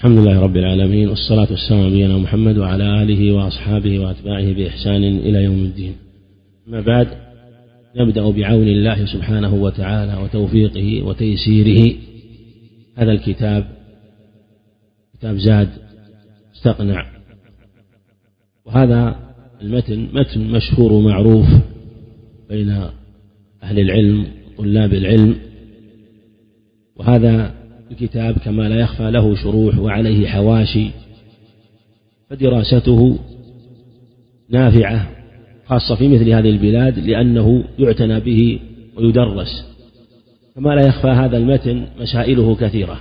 الحمد لله رب العالمين، والصلاة والسلام على نبينا محمد وعلى آله وأصحابه وأتباعه بإحسان إلى يوم الدين. أما بعد، نبدأ بعون الله سبحانه وتعالى وتوفيقه وتيسيره هذا الكتاب، كتاب زاد استقنع. وهذا المتن متن مشهور ومعروف بين أهل العلم وطلاب العلم، وهذا الكتاب كما لا يخفى له شروح وعليه حواشي، فدراسته نافعة خاصة في مثل هذه البلاد لأنه يعتنى به ويدرس. كما لا يخفى هذا المتن مسائله كثيرة،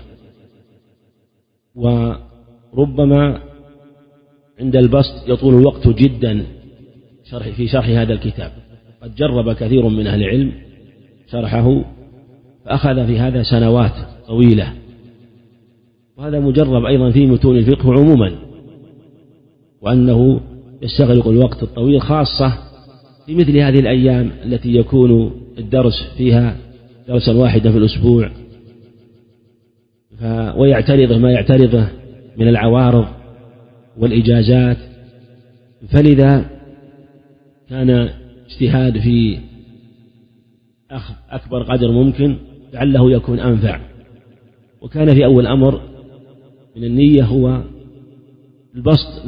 وربما عند البسط يطول الوقت جدا في شرح هذا الكتاب. قد جرب كثير من أهل العلم شرحه فأخذ في هذا سنوات طويلة، وهذا مجرب أيضا في متون الفقه عموما، وأنه يستغرق الوقت الطويل خاصة في مثل هذه الأيام التي يكون الدرس فيها درسا واحدا في الأسبوع، ويعترضه ما يعترضه من العوارض والإجازات. فلذا كان اجتهاد في أخذ أكبر قدر ممكن لعله يكون أنفع. وكان في أول أمر من النية هو البسط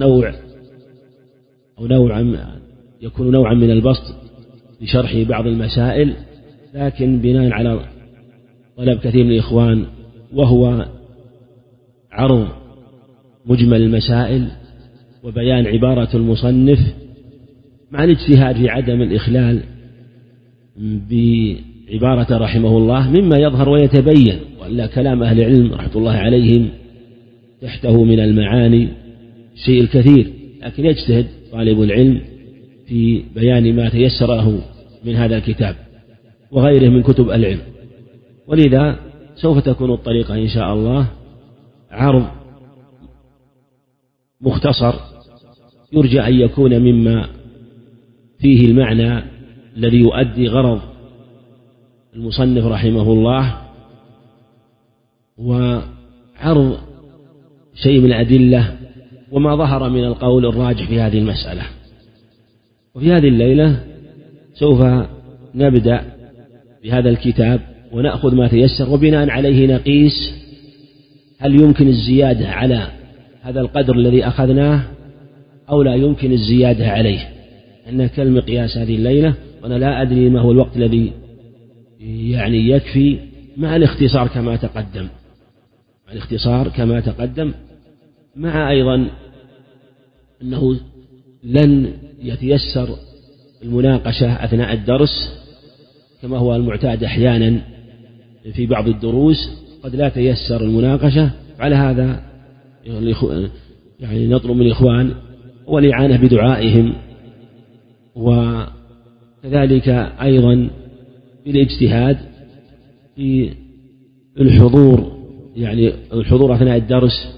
يكون نوعا من البسط لشرح بعض المسائل، لكن بناء على طلب كثير من الإخوان، وهو عرض مجمل المسائل وبيان عبارة المصنف مع الاجتهاد في عدم الإخلال بعبارة رحمه الله مما يظهر ويتبين، وإلا كلام أهل العلم رحمة الله عليهم تحته من المعاني الشيء الكثير، لكن يجتهد طالب العلم في بيان ما تيسر له من هذا الكتاب وغيره من كتب العلم. ولذا سوف تكون الطريقة إن شاء الله عرض مختصر يرجى أن يكون مما فيه المعنى الذي يؤدي غرض المصنف رحمه الله، وعرض شيء من الأدلة وما ظهر من القول الراجح في هذه المسألة. وفي هذه الليلة سوف نبدأ بهذا الكتاب ونأخذ ما تيسر، وبناء عليه نقيس هل يمكن الزيادة على هذا القدر الذي أخذناه أو لا يمكن الزيادة عليه، أنها كالمقياس هذه الليلة. وأنا لا أدري ما هو الوقت الذي يكفي مع الاختصار كما تقدم، مع أيضا أنه لن يتيسر المناقشة أثناء الدرس كما هو المعتاد أحيانا في بعض الدروس، قد لا تيسر المناقشة. على هذا نطلب من الإخوان والإعانة بدعائهم، وكذلك أيضا بالاجتهاد في الحضور أثناء الدرس.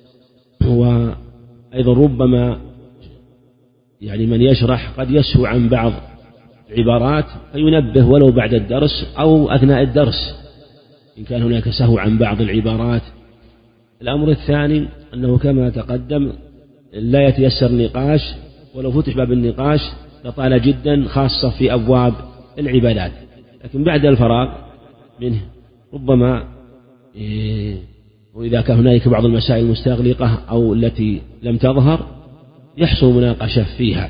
وأيضا ربما من يشرح قد يسهو عن بعض العبارات فينبه ولو بعد الدرس أو أثناء الدرس إن كان هناك سهو عن بعض العبارات. الأمر الثاني أنه كما تقدم لا يتيسر النقاش، ولو فتح باب النقاش لطال جدا خاصة في أبواب العبادات، لكن بعد الفراغ منه ربما وإذا كان هناك بعض المسائل المستغلقة أو التي لم تظهر يحصل مناقشة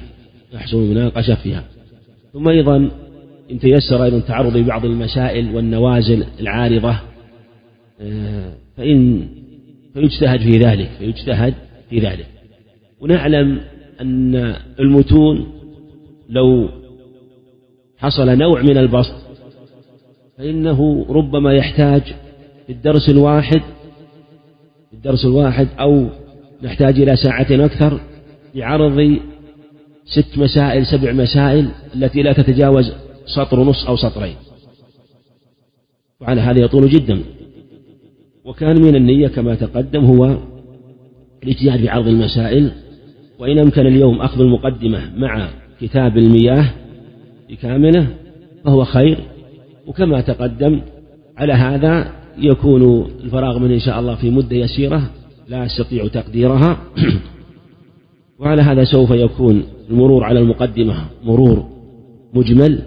فيها. ثم أيضا إن تيسر أيضا تعرض بعض المسائل والنوازل العارضة فيجتهد في ذلك. ونعلم أن المتون لو حصل نوع من البسط فإنه ربما يحتاج في الدرس الواحد أو نحتاج إلى ساعة أكثر لعرض 6 مسائل 7 مسائل التي لا تتجاوز سطر ونص أو سطرين، وعلى هذا يطول جدا. وكان من النية كما تقدم هو الاجتهاد بعرض المسائل، وإن أمكن اليوم أخذ المقدمة مع كتاب المياه بكامله فهو خير. وكما تقدم على هذا يكون الفراغ منه إن شاء الله في مدة يسيرة، لا أستطيع تقديرها. وعلى هذا سوف يكون المرور على المقدمة مرور مجمل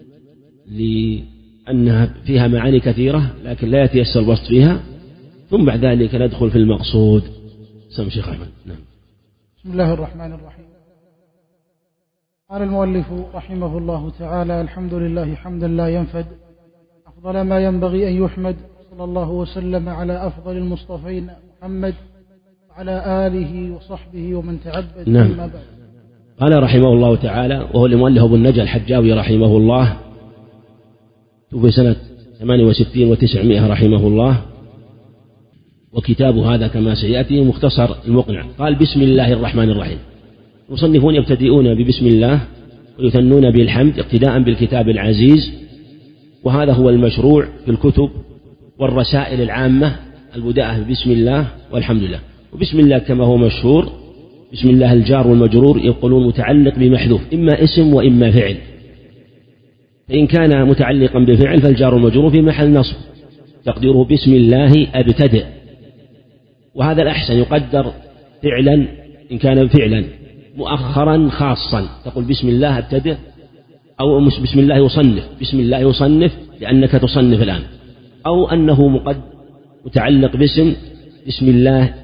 لأنها فيها معاني كثيرة لكن لا يتيسر البسط فيها، ثم بعد ذلك ندخل في المقصود. سم شيخ أحمد. نعم. بسم الله الرحمن الرحيم. قال المؤلف رحمه الله تعالى: الحمد لله حمدا لا ينفد، أفضل ما ينبغي أن يحمد، صلى الله وسلم على أفضل المصطفين محمد وعلى آله وصحبه ومن تعبد. نعم. قال رحمه الله تعالى، وهو المؤلف أبو النجا الحجاوي رحمه الله، توفي سنة 68 و900 رحمه الله، وكتابه هذا كما سيأتي مختصر المقنع. قال: بسم الله الرحمن الرحيم. المصنفون يبتدئون ببسم الله ويثنون بالحمد اقتداء بالكتاب العزيز، وهذا هو المشروع في الكتب والرسائل العامة، البداءة ببسم الله والحمد لله. وبسم الله كما هو مشهور، بسم الله الجار والمجرور يقولون متعلق بمحذوف، إما اسم وإما فعل، فإن كان متعلقا بفعل فالجار والمجرور في محل نصب تقديره بسم الله أبتدئ، وهذا الأحسن، يقدر فعلا إن كان فعلا مؤخرا خاصا تقول بسم الله أبتدئ، أو بسم الله يصنف، بسم الله يصنف لأنك تصنف الآن، أو أنه متعلق باسم بسم الله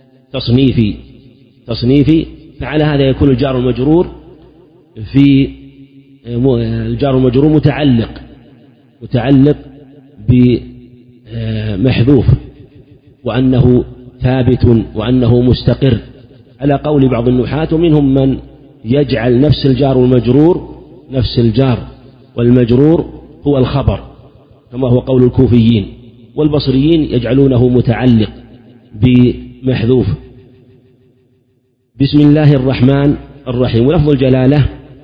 تصنيفي، فعلى هذا يكون الجار والمجرور في الجار والمجرور متعلق بمحذوف، وأنه ثابت وأنه مستقر على قول بعض النحاة، ومنهم من يجعل نفس الجار والمجرور هو الخبر كما هو قول الكوفيين، والبصريين يجعلونه متعلق بمحذوف. بسم الله الرحمن الرحيم، ولفظ الجلالة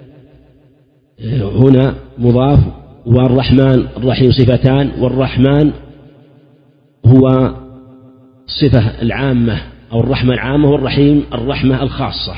هنا مضاف، والرحمن الرحيم صفتان، والرحمن هو الصفة العامة أو الرحمة العامة، والرحيم الرحمة الخاصة.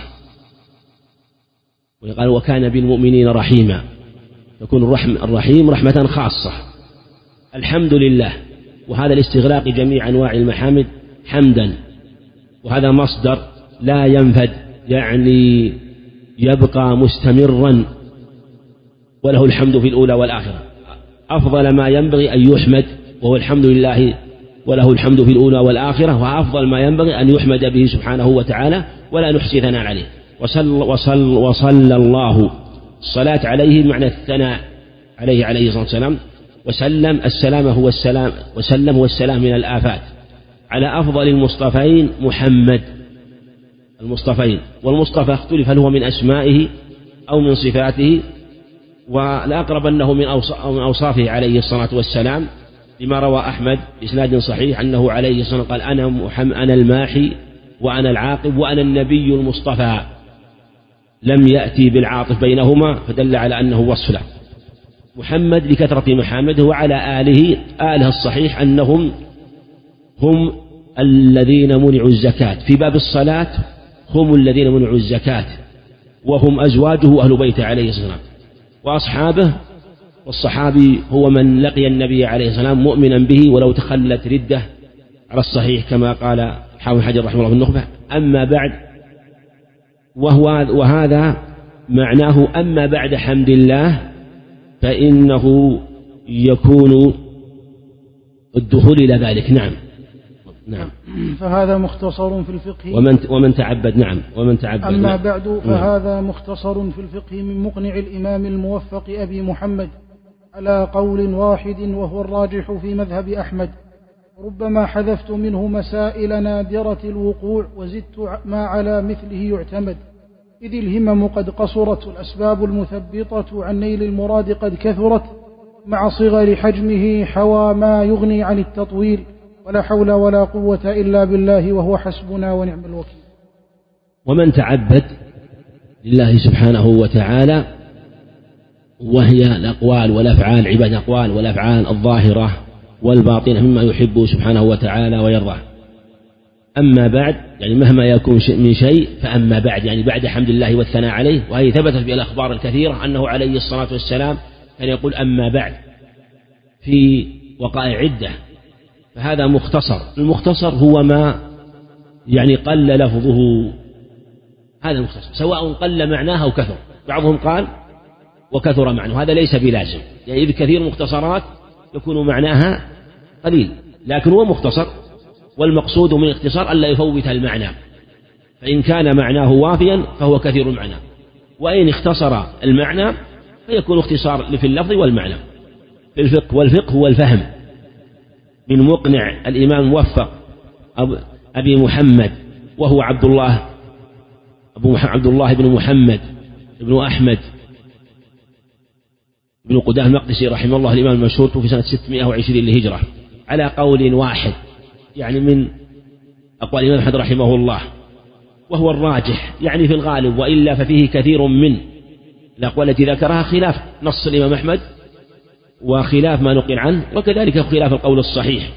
ويقال: وكان بالمؤمنين رحيما، تكون الرحيم رحمة خاصة. الحمد لله، وهذا الاستغراق جميع أنواع المحامد حمدا، وهذا مصدر لا ينفد، يعني يبقى مستمرا، وله الحمد في الأولى والآخرة. أفضل ما ينبغي أن يحمد وهو الحمد لله، وله الحمد في الأولى والآخرة، وأفضل ما ينبغي أن يحمد به سبحانه وتعالى ولا نحصي ثناء عليه. وصلى الله، الصلاة عليه معنى الثناء عليه الصلاة والسلام، وسلم السلام هو السلام، وسلم هو السلام من الآفات، على أفضل المصطفين محمد. المصطفين والمصطفى اختلف هل هو من أسمائه أو من صفاته، والأقرب أنه من أوصافه عليه الصلاة والسلام، لما روى أحمد بإسناد صحيح أنه عليه الصلاة والسلام قال: أنا الماحي وأنا العاقب وأنا النبي المصطفى، لم يأتي بالعاطف بينهما، فدل على أنه وصف له. محمد لكثرة محامده، وعلى آله الصحيح أنهم هم الذين منعوا الزكاة، في باب الصلاة هم الذين منعوا الزكاة، وهم أزواجه أهل بيته عليه الصلاة، وأصحابه، والصحابي هو من لقي النبي عليه السلام مؤمنا به ولو تخلت ردة على الصحيح، كما قال حافظ حجر رحمه الله في النخبة. أما بعد، وهذا معناه أما بعد حمد الله فإنه يكون الدخول إلى ذلك. نعم. فهذا مختصر في الفقه ومن تعبد. نعم. ومن تعبد. أما بعد، فهذا مختصر في الفقه من مقنع الإمام الموفق أبي محمد على قول واحد وهو الراجح في مذهب أحمد، ربما حذفت منه مسائل نادرة الوقوع وزدت ما على مثله يعتمد، إذ الهمم قد قصرت والأسباب المثبطة عن نيل المراد قد كثرت، مع صغر حجمه حوى ما يغني عن التطويل، ولا حول ولا قوة إلا بالله وهو حسبنا ونعم الوكيل. ومن تعبد لله سبحانه وتعالى، وهي الأقوال والأفعال، عباد الأقوال والأفعال الظاهرة والباطنة مما يحبه سبحانه وتعالى ويرضاه. أما بعد، يعني مهما يكون من شيء، فأما بعد يعني بعد حمد الله والثناء عليه، وهي ثبتت بالأخبار الكثيرة أنه عليه الصلاة والسلام كان يقول أما بعد في وقائع عدة، فهذا مختصر. المختصر هو ما يعني قل لفظه، هذا المختصر، سواء قل معناه أو كثر. بعضهم قال وكثر معناه، هذا ليس بلازم، يعني إذ كثير مختصرات يكون معناها قليل، لكن هو مختصر، والمقصود من الاختصار ألا يفوت المعنى، فإن كان معناه وافيا فهو كثير المعنى، وإن اختصر المعنى فيكون اختصار في اللفظ والمعنى. في الفقه، والفقه هو الفهم، من مقنع الإمام الموفق أبي محمد، وهو عبد الله بن محمد بن أحمد بن قدامة المقدسي رحمه الله، الإمام المشهور، في سنة 620 للهجرة، على قول واحد، يعني من أقوال الإمام أحمد رحمه الله، وهو الراجح يعني في الغالب، وإلا ففيه كثير من الأقوال التي ذكرها خلاف نص الإمام أحمد وخلاف ما نقل عنه، وكذلك خلاف القول الصحيح.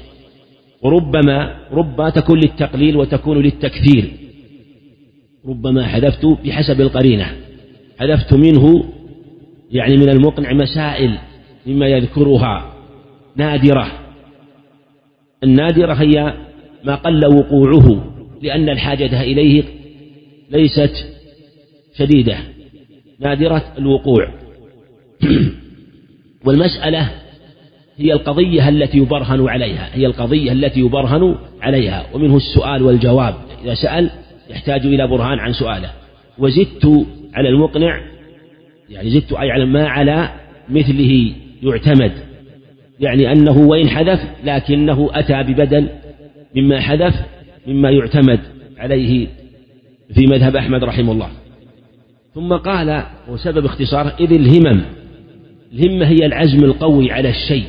ربما تكون للتقليل وتكون للتكثير، ربما حذفت بحسب القرينة، حذفت منه يعني من المقنع مسائل مما يذكرها نادرة. النادرة هي ما قل وقوعه لأن الحاجة إليه ليست شديدة، نادرة الوقوع. والمسألة هي القضية التي يبرهن عليها، ومنه السؤال والجواب، إذا سأل يحتاج إلى برهان عن سؤاله. وزدت على المقنع، يعني زدت أي على ما على مثله يعتمد، يعني أنه وإن حذف لكنه أتى ببدل مما حذف مما يعتمد عليه في مذهب أحمد رحمه الله. ثم قال وسبب اختصاره إذ الهمة هي العزم القوي على الشيء،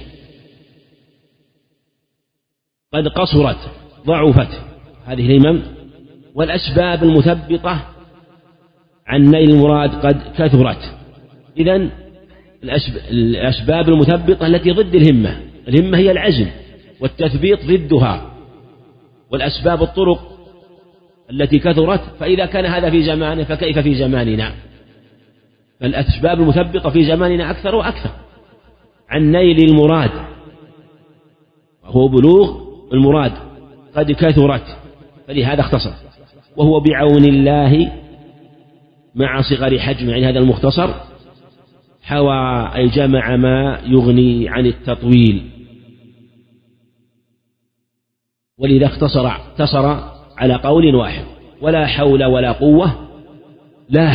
قد قصرت ضعفت هذه الهمم، والأسباب المثبطة عن نيل المراد قد كثرت. إذن الأسباب المثبطة التي ضد الهمة هي العزم، والتثبيط ضدها، والأسباب الطرق التي كثرت، فإذا كان هذا في زمانه فكيف في زماننا؟ فالأسباب المثبطة في زماننا أكثر وأكثر عن نيل المراد، وهو بلوغ المراد، قد كثرت، فلهذا اختصر. وهو بعون الله مع صغر حجم، يعني هذا المختصر حوى أي جمع ما يغني عن التطويل، ولذا اقتصر على قول واحد. ولا حول ولا قوة، لا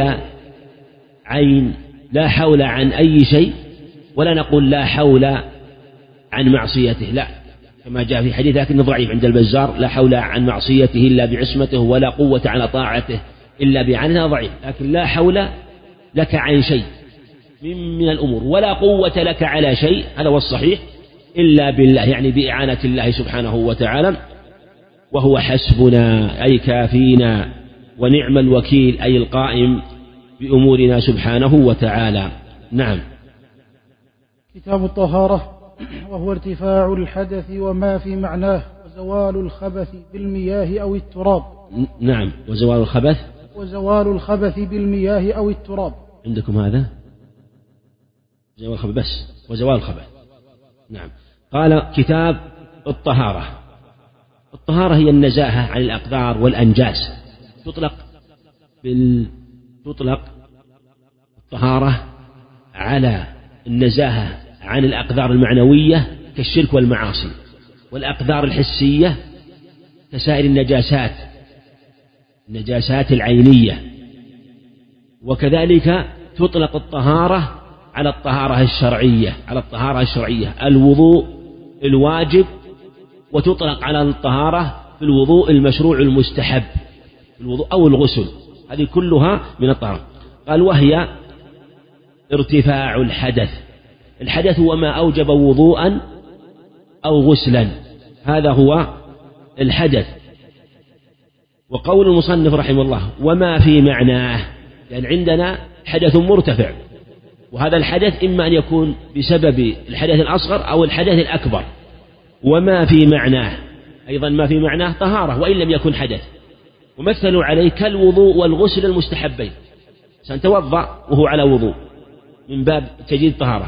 حول عن أي شيء، ولا نقول لا حول عن معصيته، لا، كما جاء في حديث لكنه ضعيف عند البزار، لا حول عن معصيته إلا بعصمته، ولا قوة على طاعته إلا بعنها، ضعيف. لكن لا حول لك عن شيء من الأمور، ولا قوة لك على شيء، هذا هو الصحيح، إلا بالله، يعني بإعانة الله سبحانه وتعالى. وهو حسبنا أي كافينا، ونعم الوكيل أي القائم بأمورنا سبحانه وتعالى. نعم. كتاب الطهارة، وهو ارتفاع الحدث وما في معناه، وزوال الخبث بالمياه أو التراب. نعم. وزوال الخبث بالمياه أو التراب. عندكم هذا زوال الخبث بس، وزوال الخبث. نعم. قال كتاب الطهارة. الطهارة هي النزاهة عن الأقدار والأنجاس، تطلق الطهارة على النزاهة عن الأقدار المعنوية كالشرك والمعاصي، والأقدار الحسية كسائر النجاسات العينية. وكذلك تطلق الطهارة على الطهارة الشرعية، الوضوء الواجب، وتطلق على الطهارة في الوضوء المشروع المستحب، الوضوء أو الغسل، هذه كلها من الطهارة. قال وهي ارتفاع الحدث هو ما أوجب وضوءا أو غسلا، هذا هو الحدث. وقول المصنف رحمه الله وما في معناه، لأن عندنا حدث مرتفع، وهذا الحدث إما أن يكون بسبب الحدث الأصغر أو الحدث الأكبر. وما في معناه، أيضا ما في معناه طهارة وإن لم يكن حدث، ومثلوا عليه كالوضوء والغسل المستحبين، سنتوضأ وهو على وضوء من باب تجديد الطهارة،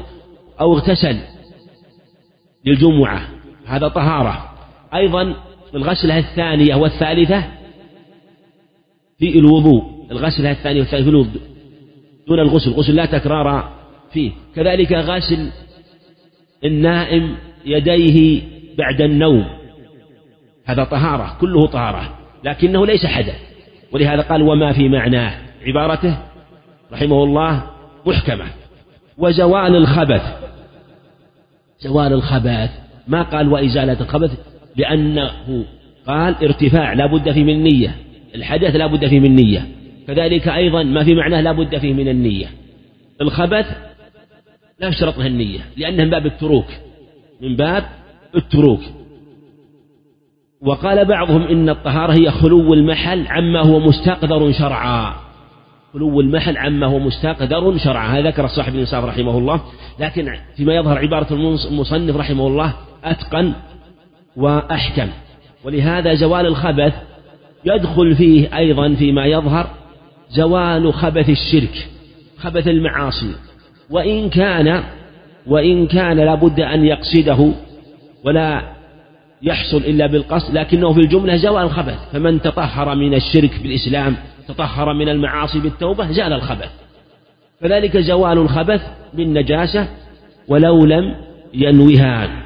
أو اغتسل للجمعة، هذا طهارة. أيضا الغسلة الثانية والثالثة في الوضوء، الغسلة الثانية والثالثة في الوضوء دون الغسل لا تكرار فيه. كذلك غسل النائم يديه بعد النوم، هذا طهارة، كله طهارة، لكنه ليس حدث. ولهذا قال وما في معناه، عبارته رحمه الله محكمة. وزوال الخبث، زوال الخبث ما قال وإزالة الخبث، لأنه قال ارتفاع لا بد فيه من النية، الحدث لا بد فيه من النية، كذلك أيضا ما في معناه لا بد فيه من النية. الخبث لا يشترط له النية لأنه من باب التروك، من باب التروك. وقال بعضهم إن الطهارة هي خلو المحل عما هو مستقدر شرعا، خلو المحل عما هو مستقدر شرعا، هذا ذكر صاحب الإنصاف رحمه الله، لكن فيما يظهر عبارة المصنف رحمه الله أتقن وأحكم. ولهذا زوال الخبث يدخل فيه أيضا فيما يظهر زوال خبث الشرك، خبث المعاصي، وإن كان لا بد أن يقصده ولا يحصل إلا بالقصد، لكنه في الجملة زوال الخبث. فمن تطهر من الشرك بالإسلام، تطهر من المعاصي بالتوبة، زال الخبث. فذلك زوال الخبث بالنجاسة ولو لم ينوها.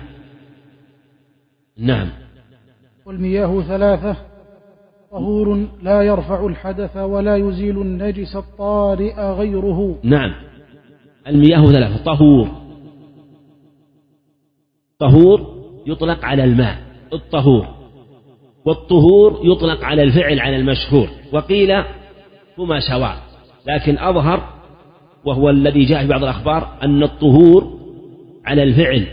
نعم. والمياه ثلاثة: طهور لا يرفع الحدث ولا يزيل النجس الطارئ غيره. نعم، المياه ثلاثة: طهور يطلق على الماء الطهور، والطهور يطلق على الفعل على المشهور، وقيل هما سواء، لكن أظهر وهو الذي جاء في بعض الأخبار أن الطهور على الفعل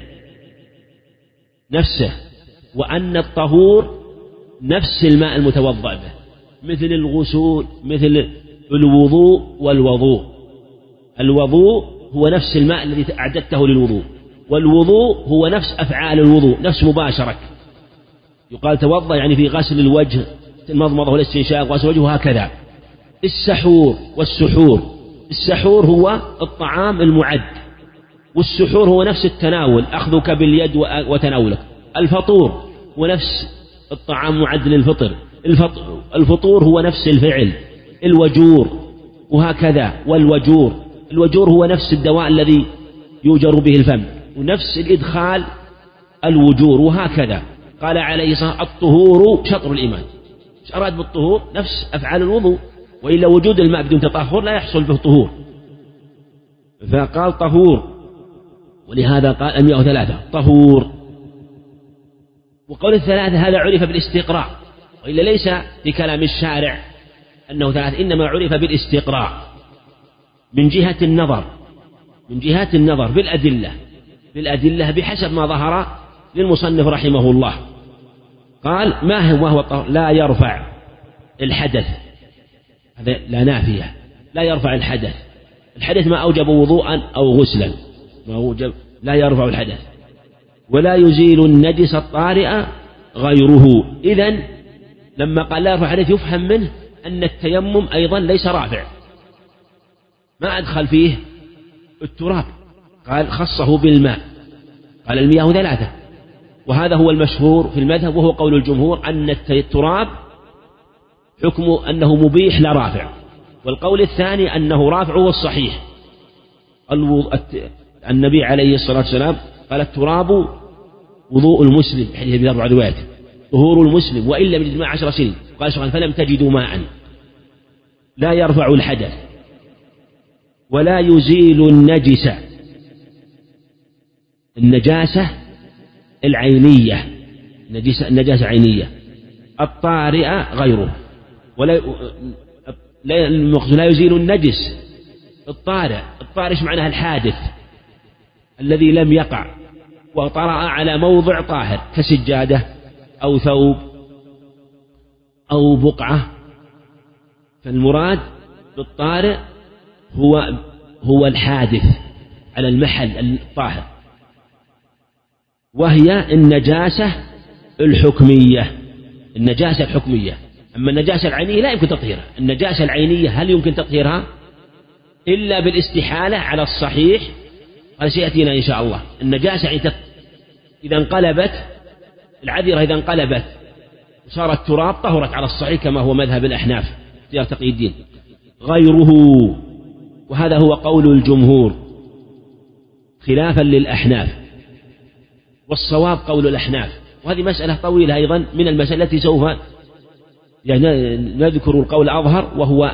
نفسه، وأن الطهور نفس الماء المتوضأ به، مثل الغسول، مثل الوضوء والوضوء. الوضوء هو نفس الماء الذي أعددته للوضوء، والوضوء هو نفس أفعال الوضوء، نفس مباشرة. يقال توضأ يعني في غسل الوجه، المضمضة والاستنشاق وغسل الوجه، وهكذا. السحور والسحور: السحور هو الطعام المعد، والسحور هو نفس التناول، أخذك باليد وتناولك. الفطور هو نفس الطعام معد للفطر، الفطور هو نفس الفعل. الوجور وهكذا، والوجور، الوجور هو نفس الدواء الذي يوجر به الفم، ونفس الإدخال الوجور، وهكذا. قال عليه الصلاة والسلام الطهور شطر الإيمان. ايش أراد بالطهور؟ نفس أفعال الوضوء، وإلا وجود الماء بدون تطهر لا يحصل به طهور، فقال طهور. ولهذا قال المياه ثلاثة: طهور. وقول الثلاثة هذا عرف بالاستقراء، وإلا ليس في كلام الشارع أنه ثلاثة، إنما عرف بالاستقراء من جهة النظر بالأدلة بحسب ما ظهر للمصنف رحمه الله. قال ما هو الطهور؟ لا يرفع الحدث، هذا لا نافية، لا يرفع الحدث ما أوجب وضوءا أو غسلا، ما أوجب، لا يرفع الحدث. ولا يزيل النجس الطارئ غيره. إذن لما قال لا يرفع الحدث يفهم منه أن التيمم أيضا ليس رافع، ما أدخل فيه التراب، قال خصه بالماء، قال المياه ثلاثة. وهذا هو المشهور في المذهب، وهو قول الجمهور أن التراب حكمه أنه مبيح لا رافع. والقول الثاني أنه رافع هو الصحيح. النبي عليه الصلاة والسلام قال التراب وضوء المسلم، حديث ابي ذر رواية، طهور المسلم وإن لم يجد ماء 10 سنين. قال سبحانه فلم تجدوا ماء. لا يرفع الحدث ولا يزيل النجاسة العينية، النجاسة عينية الطارئة غيره. لا يزيل النجس الطارئ ايش معناها؟ الحادث الذي لم يقع وطرأ على موضع طاهر كسجادة أو ثوب أو بقعة. فالمراد بالطارئ هو الحادث على المحل الطاهر، وهي النجاسة الحكمية. أما النجاسة العينية لا يمكن تطهيرها. النجاسة العينية هل يمكن تطهيرها؟ إلا بالاستحالة على الصحيح، هذا سيأتينا إن شاء الله. النجاسة إذا انقلبت، العذرة إذا انقلبت صار التراب طهرت على الصحيح كما هو مذهب الأحناف اختيار تقي الدين. غيره، وهذا هو قول الجمهور خلافا للأحناف، والصواب قول الأحناف. وهذه مسألة طويلة أيضا من المسألة التي سوف نذكر القول الأظهر، وهو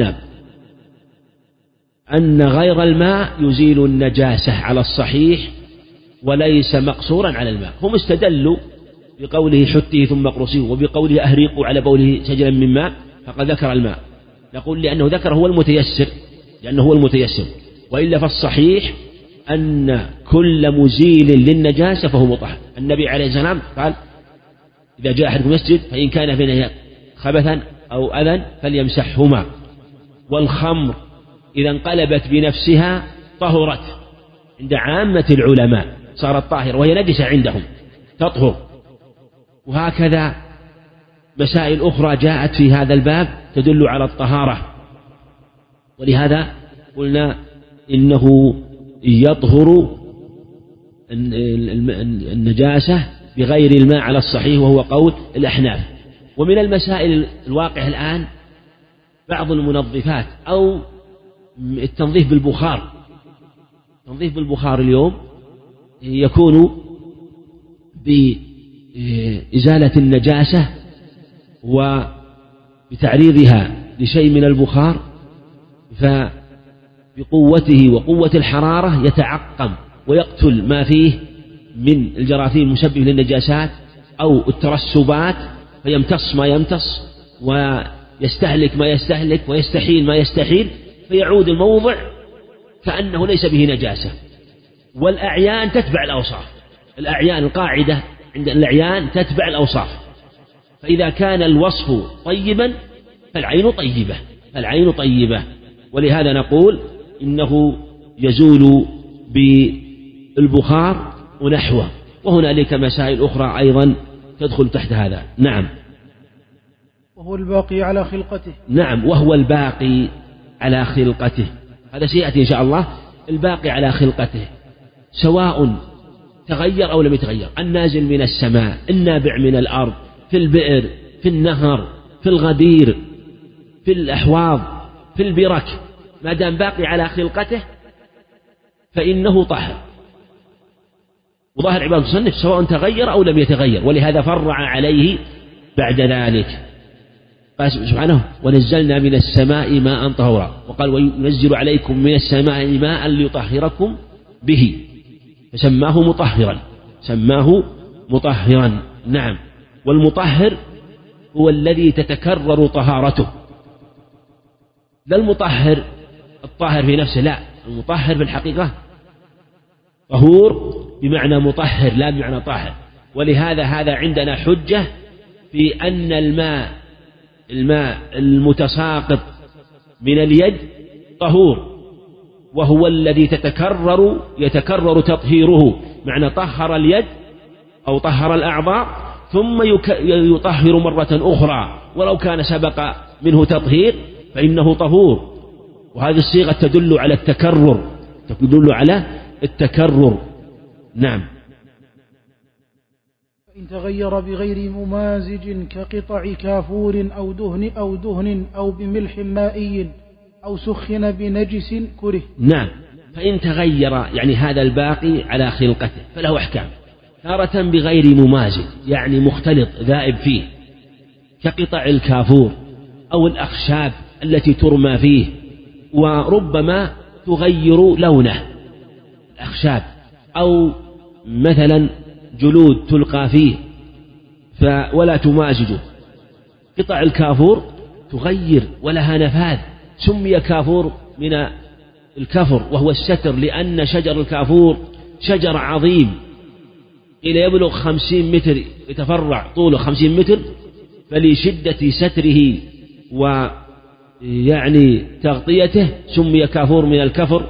أن غير الماء يزيل النجاسة على الصحيح وليس مقصورا على الماء. هم استدلوا بقوله حته ثم اقرصيه وبقوله أهريقوا على بوله سجلا من ماء، فقد ذكر الماء. نقول لأنه ذكر هو المتيسر، وإلا فالصحيح أن كل مزيل للنجاسة فهو مطهر. النبي عليه الصلاة والسلام قال إذا جاء أحدكم المسجد فإن كان فيه خبثا أو أذى فليمسحهما. والخمر إذا انقلبت بنفسها طهرت عند عامة العلماء، صارت طاهرة وهي نجسة عندهم تطهر. وهكذا مسائل أخرى جاءت في هذا الباب تدل على الطهارة، ولهذا قلنا إنه يطهر النجاسة بغير الماء على الصحيح، وهو قول الأحناف. ومن المسائل الواقعة الآن بعض المنظفات أو التنظيف بالبخار. التنظيف بالبخار اليوم يكون بإزالة النجاسة وبتعريضها لشيء من البخار، فبقوته وقوة الحرارة يتعقم ويقتل ما فيه من الجراثيم المسببة للنجاسات أو الترسبات، فيمتص ما يمتص ويستهلك ما يستهلك ويستحيل ما يستحيل، فيعود الموضع كأنه ليس به نجاسة. والأعيان تتبع الأوصاف، الأعيان القاعدة عند الأعيان تتبع الأوصاف، فإذا كان الوصف طيبا فالعين طيبة. ولهذا نقول إنه يزول بالبخار ونحوه. وهنالك مسائل أخرى أيضا تدخل تحت هذا. نعم. وهو الباقي على خلقته. نعم، وهو الباقي على خلقته، هذا سيأتي إن شاء الله. الباقي على خلقته سواء تغير أو لم يتغير، النازل من السماء، النابع من الأرض، في البئر، في النهر، في الغدير، في الأحواض، في البرك، ما دام باقي على خلقته فإنه طهر. وظاهر عبارة المصنف سواء تغير أو لم يتغير، ولهذا فرع عليه بعد ذلك. قال سبحانه ونزلنا من السماء ماء طهورا، وقال وينزل عليكم من السماء ماء ليطهركم به، فسماه مطهرا. نعم. والمطهر هو الذي تتكرر طهارته، لا المطهر الطاهر في نفسه، لا، المطهر في الحقيقة طهور بمعنى مطهر لا بمعنى طاهر. ولهذا هذا عندنا حجة في أن الماء المتساقط من اليد طهور، وهو الذي يتكرر تطهيره، معنى طهر اليد أو طهر الأعضاء ثم يطهر مرة أخرى، ولو كان سبق منه تطهير فإنه طهور. وهذه الصيغة تدل على التكرر. نعم. فإن تغير بغير ممازج كقطع كافور أو دهن أو بملح مائي أو سخن بنجس كره. نعم. فإن تغير يعني هذا الباقي على خلقته فله أحكام، تارة بغير ممازج يعني مختلط ذائب فيه، كقطع الكافور أو الأخشاب التي ترمى فيه، وربما تغير لونه الأخشاب، أو مثلا جلود تلقى فيه ولا تمازجه. قطع الكافور تغير ولها نفاذ، سمي كافور من الكفر وهو الستر، لأن شجر الكافور شجر عظيم إلى يبلغ 50 متر، يتفرع طوله 50 متر، فلشدة ستره ويعني تغطيته سمي كافور من الكفر.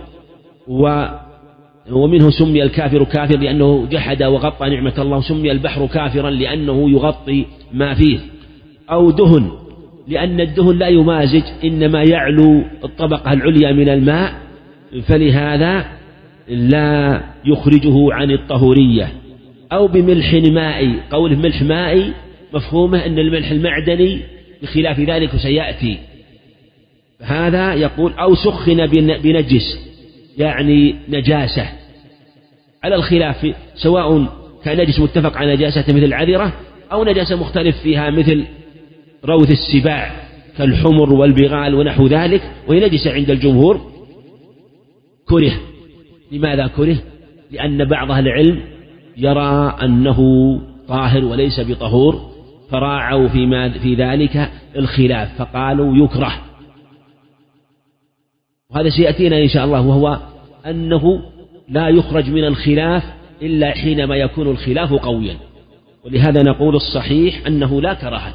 ومنه سمي الكافر كافر لأنه جحد وغطى نعمة الله، سمي البحر كافرا لأنه يغطي ما فيه. أو دهن، لأن الدهن لا يمازج، إنما يعلو الطبقة العليا من الماء، فلهذا لا يخرجه عن الطهورية. أو بملح مائي، قوله ملح مائي مفهومه أن الملح المعدني بخلاف ذلك سيأتي. فهذا يقول أو سخن بنجس يعني نجاسة، على الخلاف سواء كان نجس متفق على نجاسة مثل العذرة أو نجاسة مختلف فيها مثل روث السباع كالحمر والبغال ونحو ذلك، وهي نجسة عند الجمهور. كره. لماذا كره؟ لأن بعض أهل العلم يرى أنه طاهر وليس بطهور، فراعوا في ذلك الخلاف فقالوا يكره. وهذا سيأتينا إن شاء الله، وهو أنه لا يخرج من الخلاف إلا حينما يكون الخلاف قويا، ولهذا نقول الصحيح أنه لا كراهة.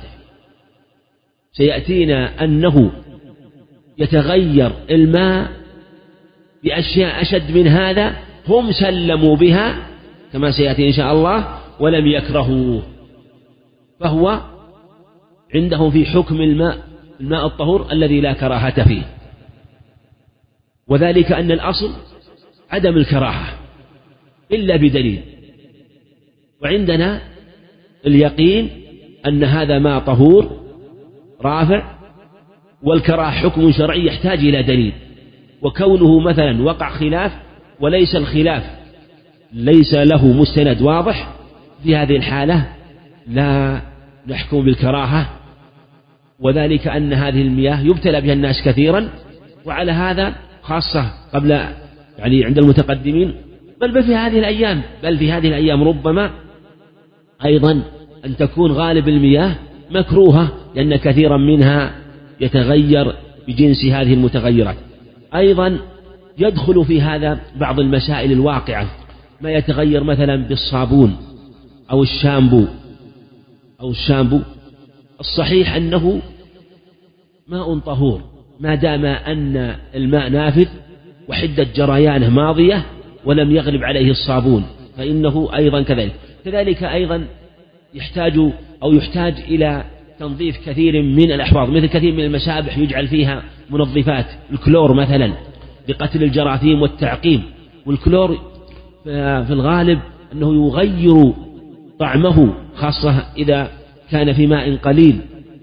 سيأتينا أنه يتغير الماء بأشياء أشد من هذا، هم سلموا بها كما سيأتي إن شاء الله ولم يكرهوه، فهو عندهم في حكم الماء الطهور الذي لا كراهة فيه، وذلك أن الأصل عدم الكراهة إلا بدليل، وعندنا اليقين أن هذا ماء طهور رافع، والكراهة حكم شرعي يحتاج إلى دليل. وكونه مثلا وقع خلاف وليس الخلاف ليس له مستند واضح، في هذه الحالة لا نحكم بالكراهة، وذلك أن هذه المياه يبتلى بها الناس كثيرا، وعلى هذا خاصة قبل يعني عند المتقدمين بل في هذه الأيام ربما أيضا أن تكون غالب المياه مكروهة، لأن كثيرا منها يتغير بجنس هذه المتغيرات. أيضا يدخل في هذا بعض المسائل الواقعة، ما يتغير مثلا بالصابون أو الشامبو. الصحيح أنه ماء طهور ما دام أن الماء نافذ وحدة جريانه ماضية ولم يغلب عليه الصابون، فإنه أيضا كذلك أيضا يحتاج إلى تنظيف كثير من الأحواض، مثل كثير من المسابح يجعل فيها منظفات، الكلور مثلا لقتل الجراثيم والتعقيم، والكلور في الغالب أنه يغير طعمه خاصة إذا كان في ماء قليل،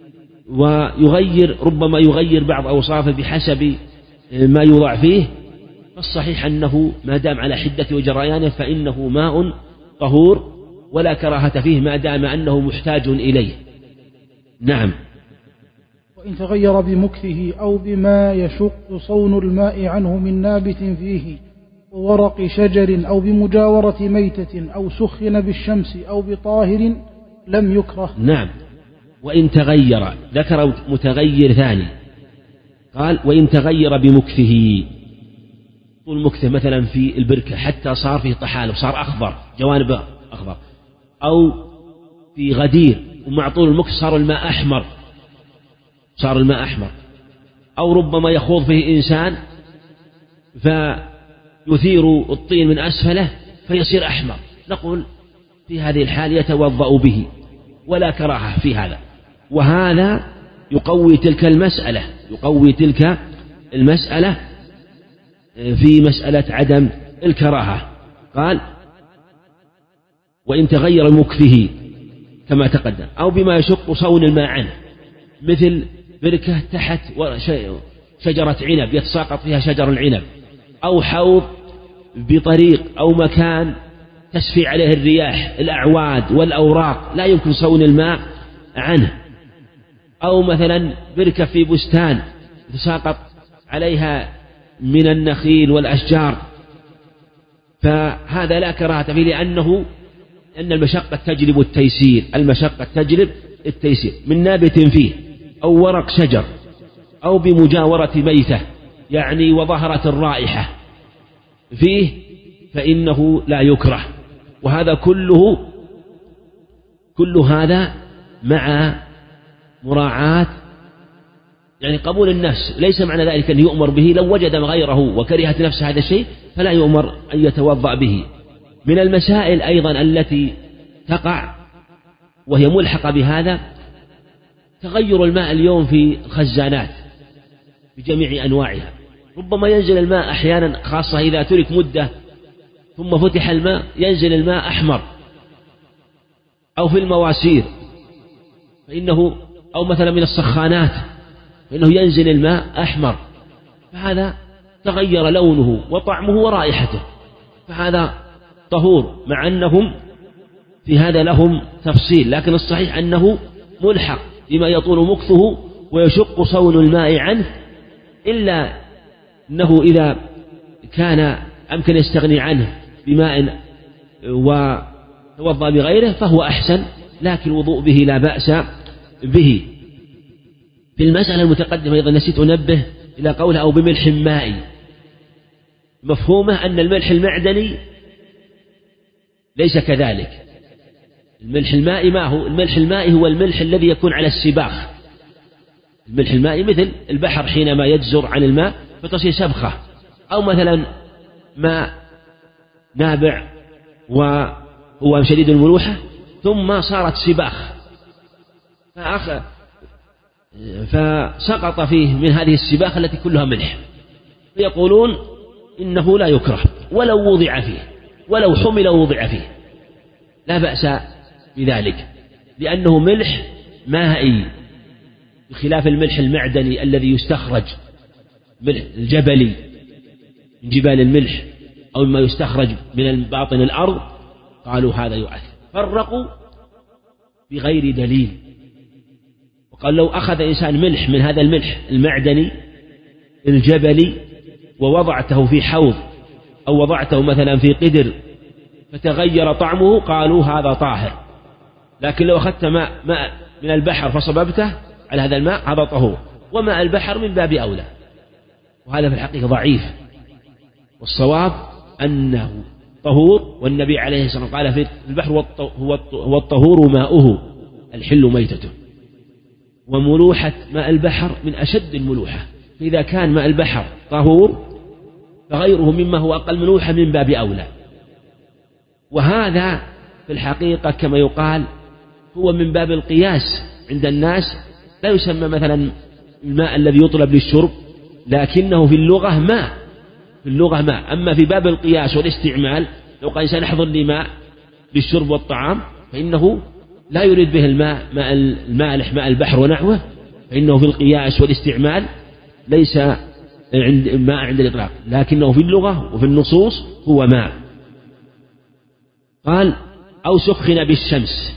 ربما يغير بعض أوصافه بحسب ما يوضع فيه. فالصحيح أنه ما دام على حدة وجريانه فإنه ماء طهور ولا كراهة فيه ما دام أنه محتاج إليه. نعم. وإن تغير بمكثه أو بما يشق صون الماء عنه من نابت فيه وورق شجر أو بمجاورة ميتة أو سخن بالشمس أو بطاهر لم يكره. نعم. وإن تغير، ذكر متغير ثاني، قال وإن تغير بمكثه، طول مكثه مثلا في البركة حتى صار فيه طحالب، صار أخضر، جوانب أخضر، أو في غدير ومع طول المكث صار الماء أحمر، أو ربما يخوض فيه إنسان فيثير الطين من أسفله فيصير أحمر، نقول في هذه الحال يتوضأ به ولا كراهة في هذا. وهذا يقوي تلك المسألة في مسألة عدم الكراهة. قال وإن تغير مكثه كما تقدم أو بما يشق صون الماء عنه، مثل بركة تحت شجرة عنب يتساقط فيها شجر العنب، أو حوض بطريق أو مكان تسفي عليه الرياح الأعواد والأوراق لا يمكن صون الماء عنه، أو مثلا بركة في بستان يتساقط عليها من النخيل والأشجار، فهذا لا كراهة فيه، لأن المشقة تجلب التيسير من نابت فيه أو ورق شجر أو بمجاورة ميتة يعني وظهرت الرائحة فيه فإنه لا يكره. وهذا كل هذا مع مراعاة يعني قبول النفس، ليس معنى ذلك أن يؤمر به، لو وجد غيره وكرهت نفس هذا الشيء فلا يؤمر أن يتوضأ به. من المسائل أيضا التي تقع وهي ملحقة بهذا تغير الماء اليوم في الخزانات بجميع أنواعها، ربما ينزل الماء أحيانا خاصة إذا ترك مدة ثم فتح الماء ينزل الماء أحمر، أو في المواسير فإنه أو مثلا من السخانات فإنه ينزل الماء أحمر، فهذا تغير لونه وطعمه ورائحته، فهذا طهور، مع أنهم في هذا لهم تفصيل، لكن الصحيح أنه ملحق بما يطول مكثه ويشق صون الماء عنه، إلا أنه إذا كان أمكن يستغني عنه بماء وتوضأ بغيره فهو أحسن، لكن الوضوء به لا بأس به. في المسألة المتقدمة أيضا نسيت أنبه إلى قوله أو بملح مائي، مفهومه أن الملح المعدني ليس كذلك. الملح المائي ما هو؟ الملح المائي هو الملح الذي يكون على السباخ. الملح المائي مثل البحر حينما يجزر عن الماء فتصير سبخة، أو مثلا ماء نابع وهو شديد الملوحة ثم صارت سباخ فسقط فيه من هذه السباخ التي كلها ملح، فيقولون إنه لا يكره ولو وضع فيه، ولو حمل ووضع فيه لا بأس بذلك، لأنه ملح مائي بخلاف الملح المعدني الذي يستخرج، ملح الجبلي من جبال الملح أو مما يستخرج من باطن الأرض، قالوا هذا يؤثر، فرقوا بغير دليل. وقال لو أخذ إنسان ملح من هذا الملح المعدني الجبلي ووضعته في حوض أو وضعته مثلا في قدر فتغير طعمه، قالوا هذا طاهر، لكن لو أخذت ماء من البحر فصببته على هذا الماء هذا طهور، وماء البحر من باب أولى، وهذا في الحقيقة ضعيف، والصواب أنه طهور، والنبي عليه الصلاة والسلام قال في البحر هو الطهور ماؤه الحل ميتته، وملوحة ماء البحر من أشد الملوحة، فإذا كان ماء البحر طهور فغيره مما هو أقل ملوحة من باب أولى. وهذا في الحقيقة كما يقال هو من باب القياس عند الناس، لا يسمى مثلا الماء الذي يطلب للشرب، لكنه في اللغة ماء، في اللغة ماء. أما في باب القياس والاستعمال لو قال إنسان احضر لي ماء للشرب والطعام فإنه لا يريد به الماء المالح ماء البحر ونحوه، فإنه في القياس والاستعمال ليس ماء عند الإطلاق، لكنه في اللغة وفي النصوص هو ماء. قال أو سخن بالشمس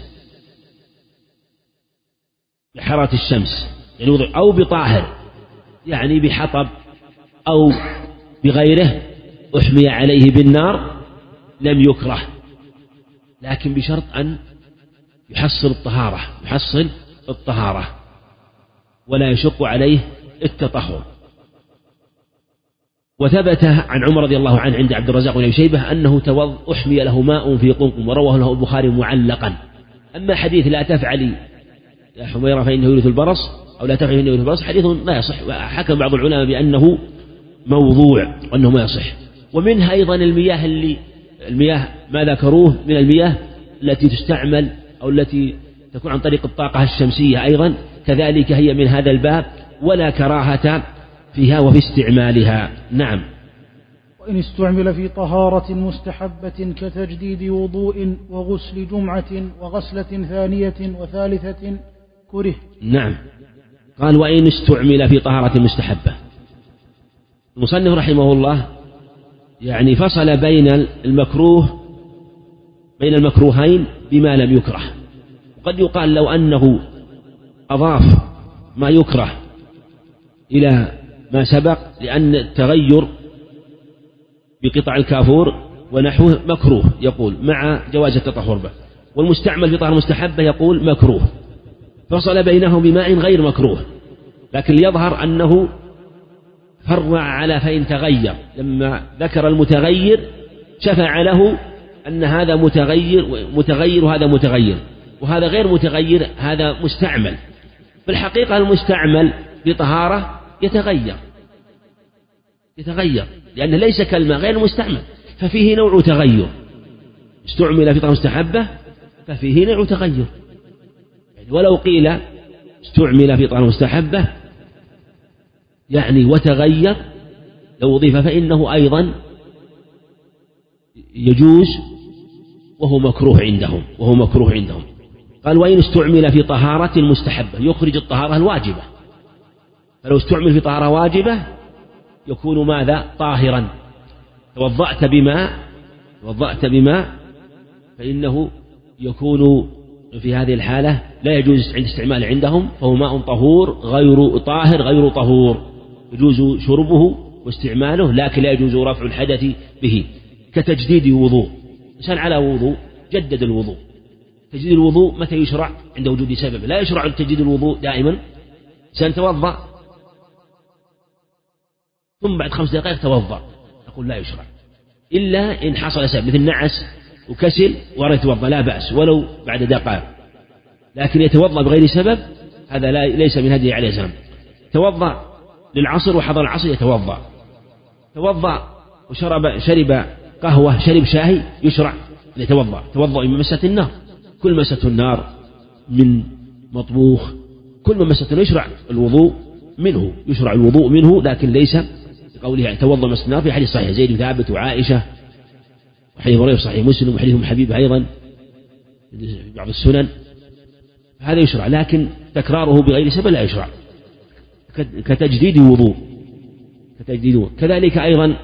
بحرارة الشمس يعني أو بطاهر يعني بحطب أو بغيره أحمي عليه بالنار لم يكره، لكن بشرط أن يحصل الطهارة ولا يشق عليه التطهر. وثبت عن عمر رضي الله عنه عند عبد الرزاق بن أبي شيبة أنه أحمي له ماء في قنقم، ورواه له البخاري معلقا. أما حديث لا تفعلي يا حميرة فإنه يورث البرص أو لا تفعلي فإنه يورث البرص حديث لا يصح، وحكم بعض العلماء بأنه موضوع وأنه ما يصح. ومنها أيضا المياه ما ذكروه من المياه التي تستعمل أو التي تكون عن طريق الطاقة الشمسية أيضا كذلك هي من هذا الباب ولا كراهة فيها وفي استعمالها. نعم. وإن استعمل في طهارة مستحبة كتجديد وضوء وغسل جمعة وغسلة ثانية وثالثة كره. نعم. قال وإن استعمل في طهارة مستحبة. المصنف رحمه الله يعني فصل بين المكروهين بما لم يكره. وقد يقال لو أنه أضاف ما يكره إلى ما سبق، لأن التغير بقطع الكافور ونحوه مكروه يقول مع جواز التطهر به، والمستعمل في طهارة مستحبة يقول مكروه، فصل بينهم بماء غير مكروه، لكن يظهر أنه فرع على فإن تغير، لما ذكر المتغير شفع له أن هذا متغير وهذا متغير، وهذا غير متغير هذا مستعمل. في الحقيقة المستعمل بطهارة يتغير لأنه ليس كالماء غير مستعمل، ففيه نوع تغير. استعمل في طهارة مستحبة ففيه نوع تغير، يعني ولو قيل استعمل في طهارة مستحبة يعني وتغير لو أضيف فإنه أيضا يجوز وهو مكروه عندهم. قال وإن استعمل في طهارة مستحبة يخرج الطهارة الواجبة، فلو استعمل في طهارة واجبة يكون ماذا؟ طاهرا. توضأت بماء فإنه يكون في هذه الحالة لا يجوز عند استعماله عندهم، فهو ماء طهور غير طاهر غير طهور، يجوز شربه واستعماله لكن لا يجوز رفع الحدث به. كتجديد وضوء، إنسان على وضوء جدد الوضوء. تجديد الوضوء متى يشرع؟ عند وجود سبب. لا يشرع تجديد الوضوء دائما. إنسان توضأ ثم بعد 5 دقائق توضأ، نقول لا يشرع إلا إن حصل سبب مثل نعس وكسل ورا يتوضأ لا بأس ولو بعد دقائق، لكن يتوضأ بغير سبب هذا ليس من هدي عليه السلام. توضأ للعصر وحضر العصر توضأ شرب قهوة شرب شاهي يشرع توضأ من مسة النار. كل مسة النار من مطبوخ، كل من مسة يشرع الوضوء منه، لكن ليس بقوله توضأ مسة النار. في حديث صحيح زيد بن ثابت وعائشة وحديث هريرة صحيح مسلم وحديث أم حبيبة أيضا في بعض السنن، هذا يشرع، لكن تكراره بغير سبب لا يشرع. كتجديد وضوء. كذلك أيضا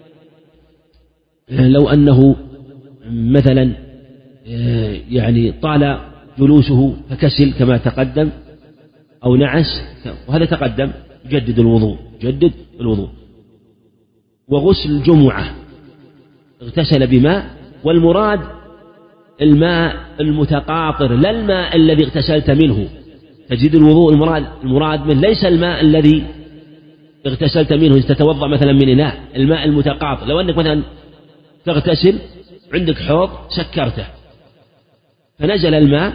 لو أنه مثلا يعني طال جلوسه فكسل كما تقدم أو نعس، وهذا تقدم يجدد الوضوء. وغسل الجمعة اغتسل بماء، والمراد الماء المتقاطر لا الماء الذي اغتسلت منه. تجديد الوضوء المراد من ليس الماء الذي اغتسلت منه. تتوضأ مثلا من إناء، الماء المتقاطر. لو أنك مثلا تغتسل عندك حوض سكرته فنزل الماء،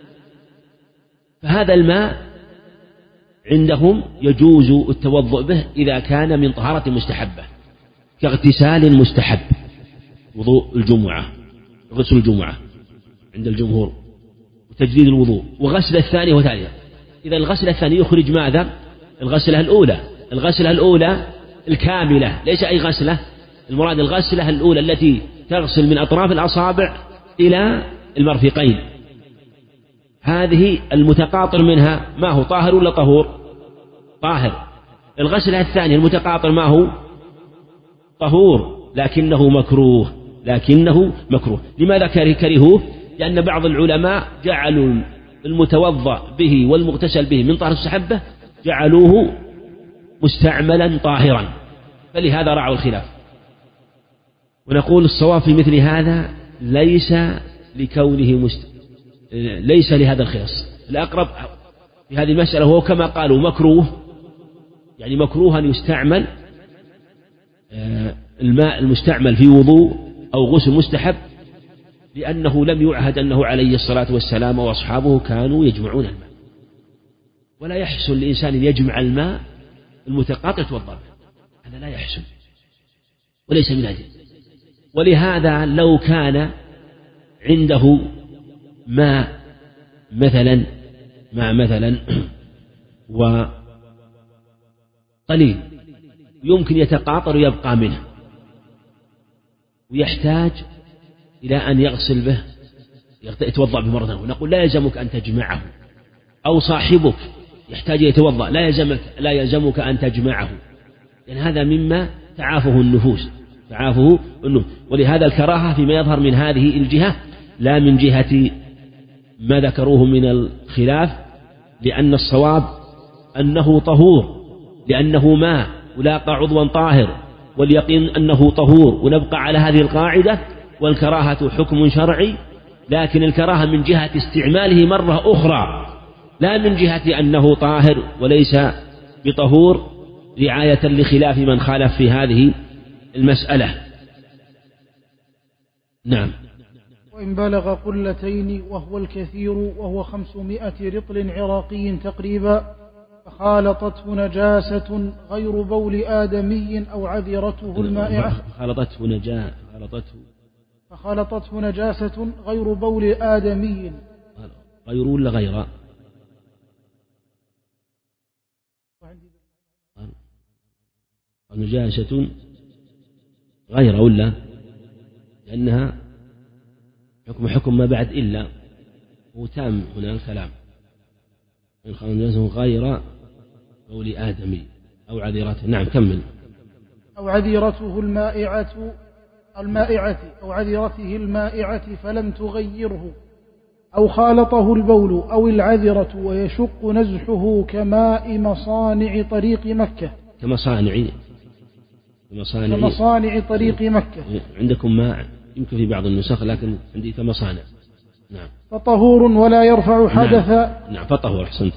فهذا الماء عندهم يجوز التوضؤ به إذا كان من طهارة مستحبة، كاغتسال مستحب وضوء الجمعة، غسل الجمعة عند الجمهور، وتجديد الوضوء، وغسل الثاني وثالثة. إذا الغسل الثاني يخرج ماذا؟ الغسلة الأولى الكاملة، ليس أي غسلة، المراد الغسلة الأولى التي تغسل من أطراف الأصابع إلى المرفقين. هذه المتقاطر منها ما هو طاهر ولا طاهر. الغسلة الثانية المتقاطر ما هو طهور لكنه مكروه. لماذا كرهوه؟ لأن بعض العلماء جعلوا المتوضأ به والمغتسل به من طهر السحبة جعلوه مستعملا طاهرا، فلهذا رعوا الخلاف. ونقول الصواب في مثل هذا ليس لهذا الخلاص. الأقرب في هذه المسألة هو كما قالوا مكروه، يعني مكروه أن يستعمل الماء المستعمل في وضوء أو غسل مستحب، لأنه لم يعهد أنه عليه الصلاة والسلام وأصحابه كانوا يجمعون الماء، ولا يحسن لإنسان أن يجمع الماء المتقاطر يتوضأ به، هذا لا يحسن وليس من أجل. ولهذا لو كان عنده ماء مثلا وقليل يمكن يتقاطر ويبقى منه ويحتاج إلى أن يغسل به يتوضأ به مرة ثانية، نقول لا يلزمك أن تجمعه، أو صاحبك يحتاج يتوضأ لا يلزمك أن تجمعه، لأن هذا مما تعافه النفوس. ولهذا الكراهة فيما يظهر من هذه الجهة لا من جهة ما ذكروه من الخلاف، لأن الصواب أنه طهور لأنه ماء ولاقى عضوا طاهر، واليقين أنه طهور، ونبقى على هذه القاعدة. والكراهة حكم شرعي، لكن الكراهة من جهة استعماله مرة أخرى، لا من جهة أنه طاهر وليس بطهور، رعاية لخلاف من خالف في هذه المسألة. نعم. وإن بلغ قلتين وهو الكثير وهو 500 رطل عراقي تقريبا، فخالطته نجاسة غير بول آدمي أو عذرته المائعة. فخالطته نجاسة غير بول آدمي. غير ولا غير؟ نجاسة غير ولا؟ لأنها حكم ما بعد إلا، هو تام هنا الكلام، إن خرج غير قول آدمي أو عذرته. نعم كمل. أو عذرته المائعة أو عذرته المائعة فلم تغيره، أو خالطه البول أو العذرة ويشق نزحه كماء مصانع طريق مكة. كمصانع طريق مكة. عندكم ماء يمكن في بعض النسخ، لكن عندي كمصانع. نعم. فطهور ولا يرفع حدثا. نعم فطهور، أحسنت.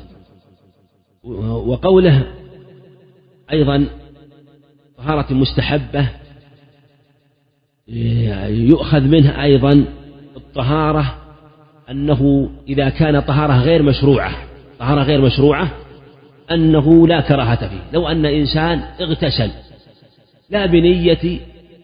وقوله أيضا طهارة مستحبة يؤخذ منها أيضا الطهارة أنه إذا كان طهارة غير مشروعة أنه لا كراهة فيه. لو أن إنسان اغتسل لا بنية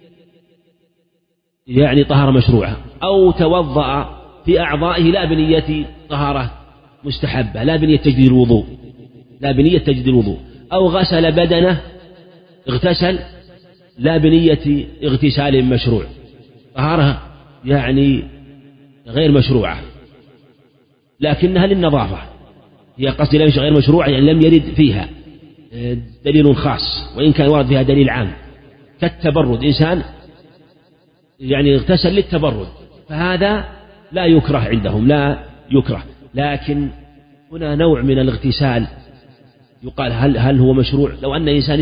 يعني طهارة مشروعة، أو توضأ في أعضائه لا بنية طهارة مستحبة، لا بنية تجديد الوضوء، أو غسل بدنه اغتسل لا بنية اغتسال مشروع، طهارة يعني غير مشروعة لكنها للنظافة، هي قصدي غير مشروعة يعني لم يرد فيها دليل خاص، وإن كان ورد فيها دليل عام كالتبرد، إنسان يعني اغتسل للتبرد فهذا لا يكره عندهم، لا يكره. لكن هنا نوع من الاغتسال يقال هل هو مشروع؟ لو أن إنسان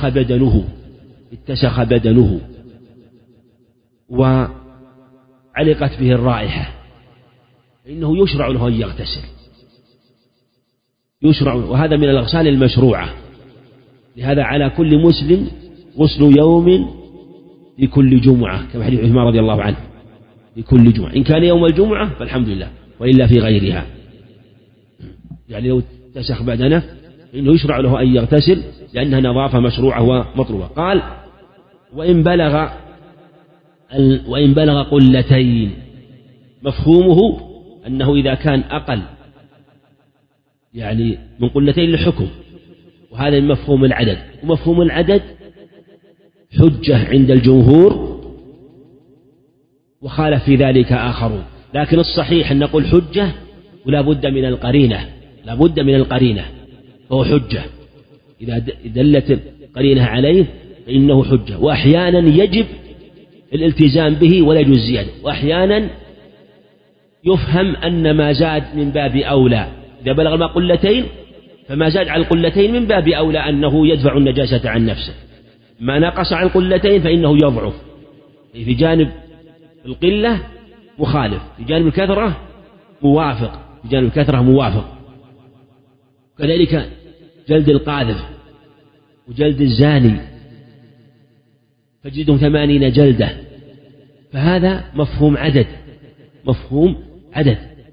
اتسخ بدنه وعلقت به الرائحة فإنه يشرع له أن يغتسل، وهذا من الأغسال المشروعة. لهذا على كل مسلم غسل يوم لكل جمعة، كما حديث عثمان رضي الله عنه، لكل جمعة، إن كان يوم الجمعة فالحمد لله، وإلا في غيرها. يعني لو اتسخ بدنه فإنه يشرع له أن يغتسل لأنها نظافة مشروعة ومطلوبة. قال وإن بلغ قلتين، مفهومه أنه إذا كان أقل يعني من قلتين لحكم، وهذا من مفهوم العدد، ومفهوم العدد حجة عند الجمهور وخالف في ذلك آخرون، لكن الصحيح أن نقول حجة ولا بد من القرينة، فهو حجة إذا دلت القرينة عليه فإنه حجة. وأحيانا يجب الالتزام به ولا يجوز زيادة، وأحيانا يفهم أن ما زاد من باب أولى، إذا بلغ ما قلتين فما زاد على القلتين من باب أولى أنه يدفع النجاسة عن نفسه، ما نقص عن قلتين فإنه يضعف، في جانب القلة مخالف، في جانب الكثرة موافق. كذلك جلد القاذف وجلد الزاني فجلدهم 80 جلدة، فهذا مفهوم عدد.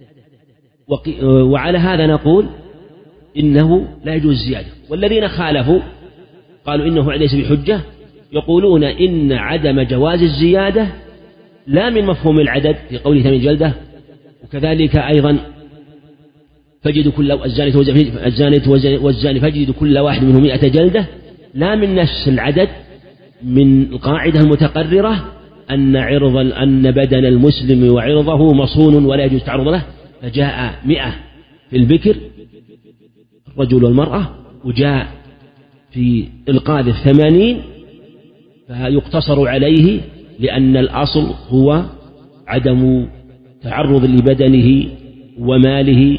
وعلى هذا نقول إنه لا يجوز زيادة. والذين خالفوا قالوا إنه ليس بحجة، يقولون إن عدم جواز الزيادة لا من مفهوم العدد في قوله 80 جلدة، وكذلك أيضا فجد كل الزانية والزاني فجد كل واحد منهم 100 جلدة، لا من نفس العدد، من القاعدة المتقررة أن بدن المسلم وعرضه مصون ولا يجوز تعرض له، فجاء 100 في البكر الرجل والمرأة، وجاء في القاذف 80، فيقتصر عليه لأن الأصل هو عدم تعرض لبدنه وماله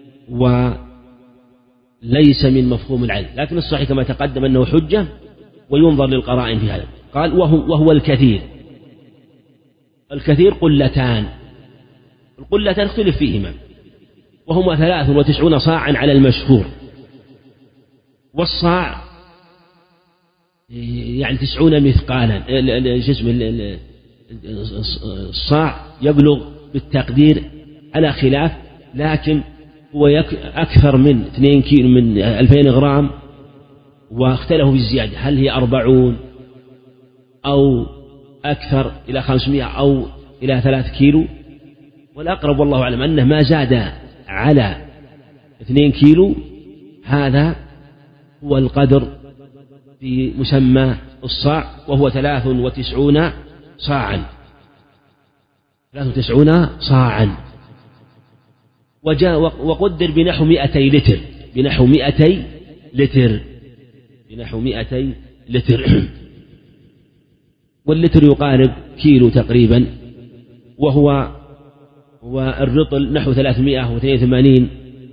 وليس من مفهوم العدل. لكن الصحيح كما تقدم أنه حجة وينظر للقرائن في هذا. قال وهو الكثير قلتان، القلتان اختلف فيهما، وهما 93 صاعا على المشهور، والصاع يعني 90 مثقالا، الصاع يبلغ بالتقدير على خلاف، لكن هو أكثر من 2 كيلو من 2000 غرام، واختلفوا في الزيادة هل هي 40 أو أكثر إلى 500 أو إلى 3 كيلو، والأقرب والله أعلم أنه ما زاد على 2 كيلو، هذا هو القدر في مسمى الصاع، وهو 93 صاعا. وقدر بنحو 200 لتر، بنحو 200 لتر، بنحو 200 لتر. واللتر يقارب كيلو تقريبا، وهو الرطل نحو 382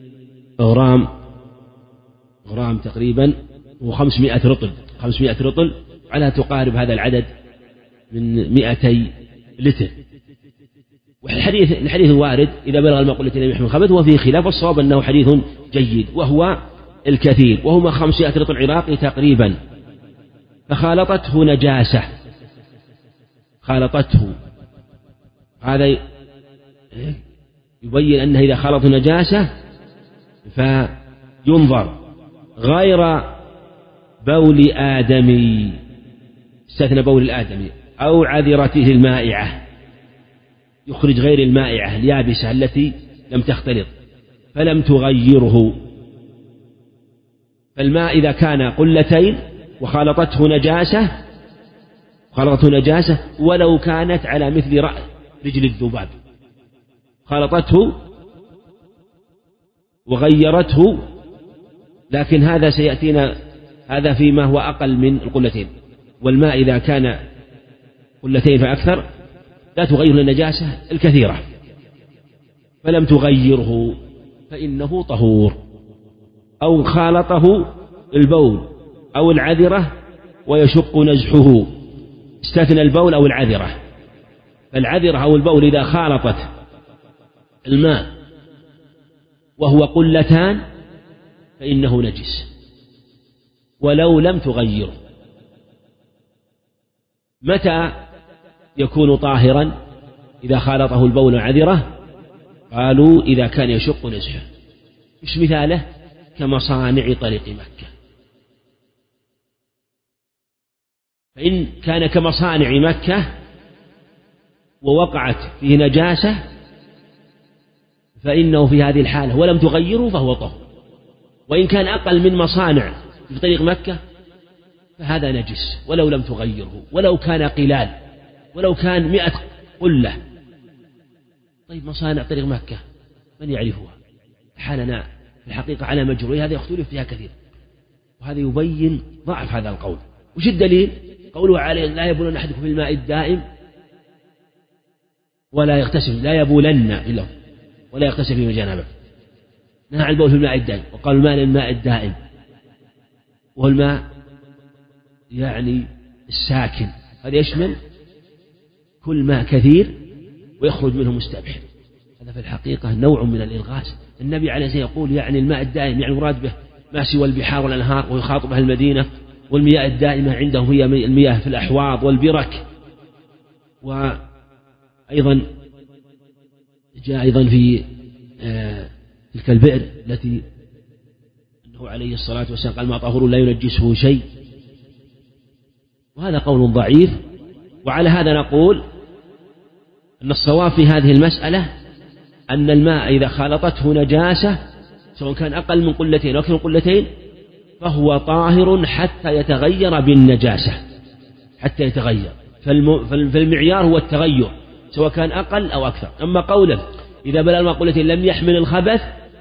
غرام تقريبا، و500 رطل، 500 رطل على تقارب هذا العدد من 200 لتر. الحديث الوارد إذا بلغ الماء قلتين لم يحمل خبث وفيه خلاف، والصواب أنه حديث جيد وهو الكثير، وهما 500 رطل عراقي تقريبا، فخالطته نجاسة، خالطته، هذا يبين أنه إذا خالط نجاسة فينظر غير بول آدمي، استثنى بول الآدمي أو عذرته المائعة، يخرج غير المائعة اليابسة التي لم تختلط فلم تغيره. فالماء إذا كان قلتين وخالطته نجاسة ولو كانت على مثل رجل الذباب، خالطته وغيرته، لكن هذا سيأتينا، هذا فيما هو أقل من القلتين. والماء إذا كان قلتين فأكثر لا تغير النجاسة الكثيرة، فلم تغيره فإنه طهور. أو خالطه البول أو العذرة ويشق نزحه، استثنى البول أو العذرة، فالعذرة أو البول إذا خالطت الماء وهو قلتان فإنه نجس ولو لم تغيره. متى يكون طاهرا إذا خالطه البول والعذرة؟ قالوا إذا كان يشق نزحه. مش مثاله؟ كمصانع طريق مكة، فإن كان كمصانع مكة ووقعت فيه نجاسة فإنه في هذه الحالة ولم تغيره فهو طهور. وإن كان أقل من مصانع في طريق مكة فهذا نجس ولو لم تغيره، ولو كان قلال، ولو كان 100 قلة. طيب مصانع طريق مكة من يعرفها؟ حالنا في الحقيقة على مجروي، هذا يختلف فيها كثير، وهذا يبين ضعف هذا القول. وش الدليل؟ قوله عليه لا يبولن أحدكم في الماء الدائم ولا يغتسل، لا يبولن إلا ولا يغتسل فيه جنابه، نهى عن البول في الماء الدائم، وقال الماء الدائم وهو الماء يعني الساكن، هذا يشمل كل ماء كثير ويخرج منه مستبحر. هذا في الحقيقة نوع من الإلغاز. النبي عليه الصلاة والسلام يقول يعني الماء الدائم يعني مراد به ما سوى البحار والأنهار ويخاطب أهل المدينة، والمياه الدائمة عندهم هي المياه في الأحواض والبرك. وأيضا جاء أيضا في تلك البئر التي أنه عليه الصلاة والسلام قال ما طهور لا ينجسه شيء، وهذا قول ضعيف. وعلى هذا نقول أن الصواب في هذه المسألة أن الماء إذا خالطته نجاسة سواء كان أقل من قلتين أو أكثر من قلتين فهو طاهر حتى يتغير بالنجاسة، حتى يتغير. فالمعيار هو التغير سواء كان أقل أو أكثر. أما قوله إذا بلغ الماء قلتين لم يحمل الخبث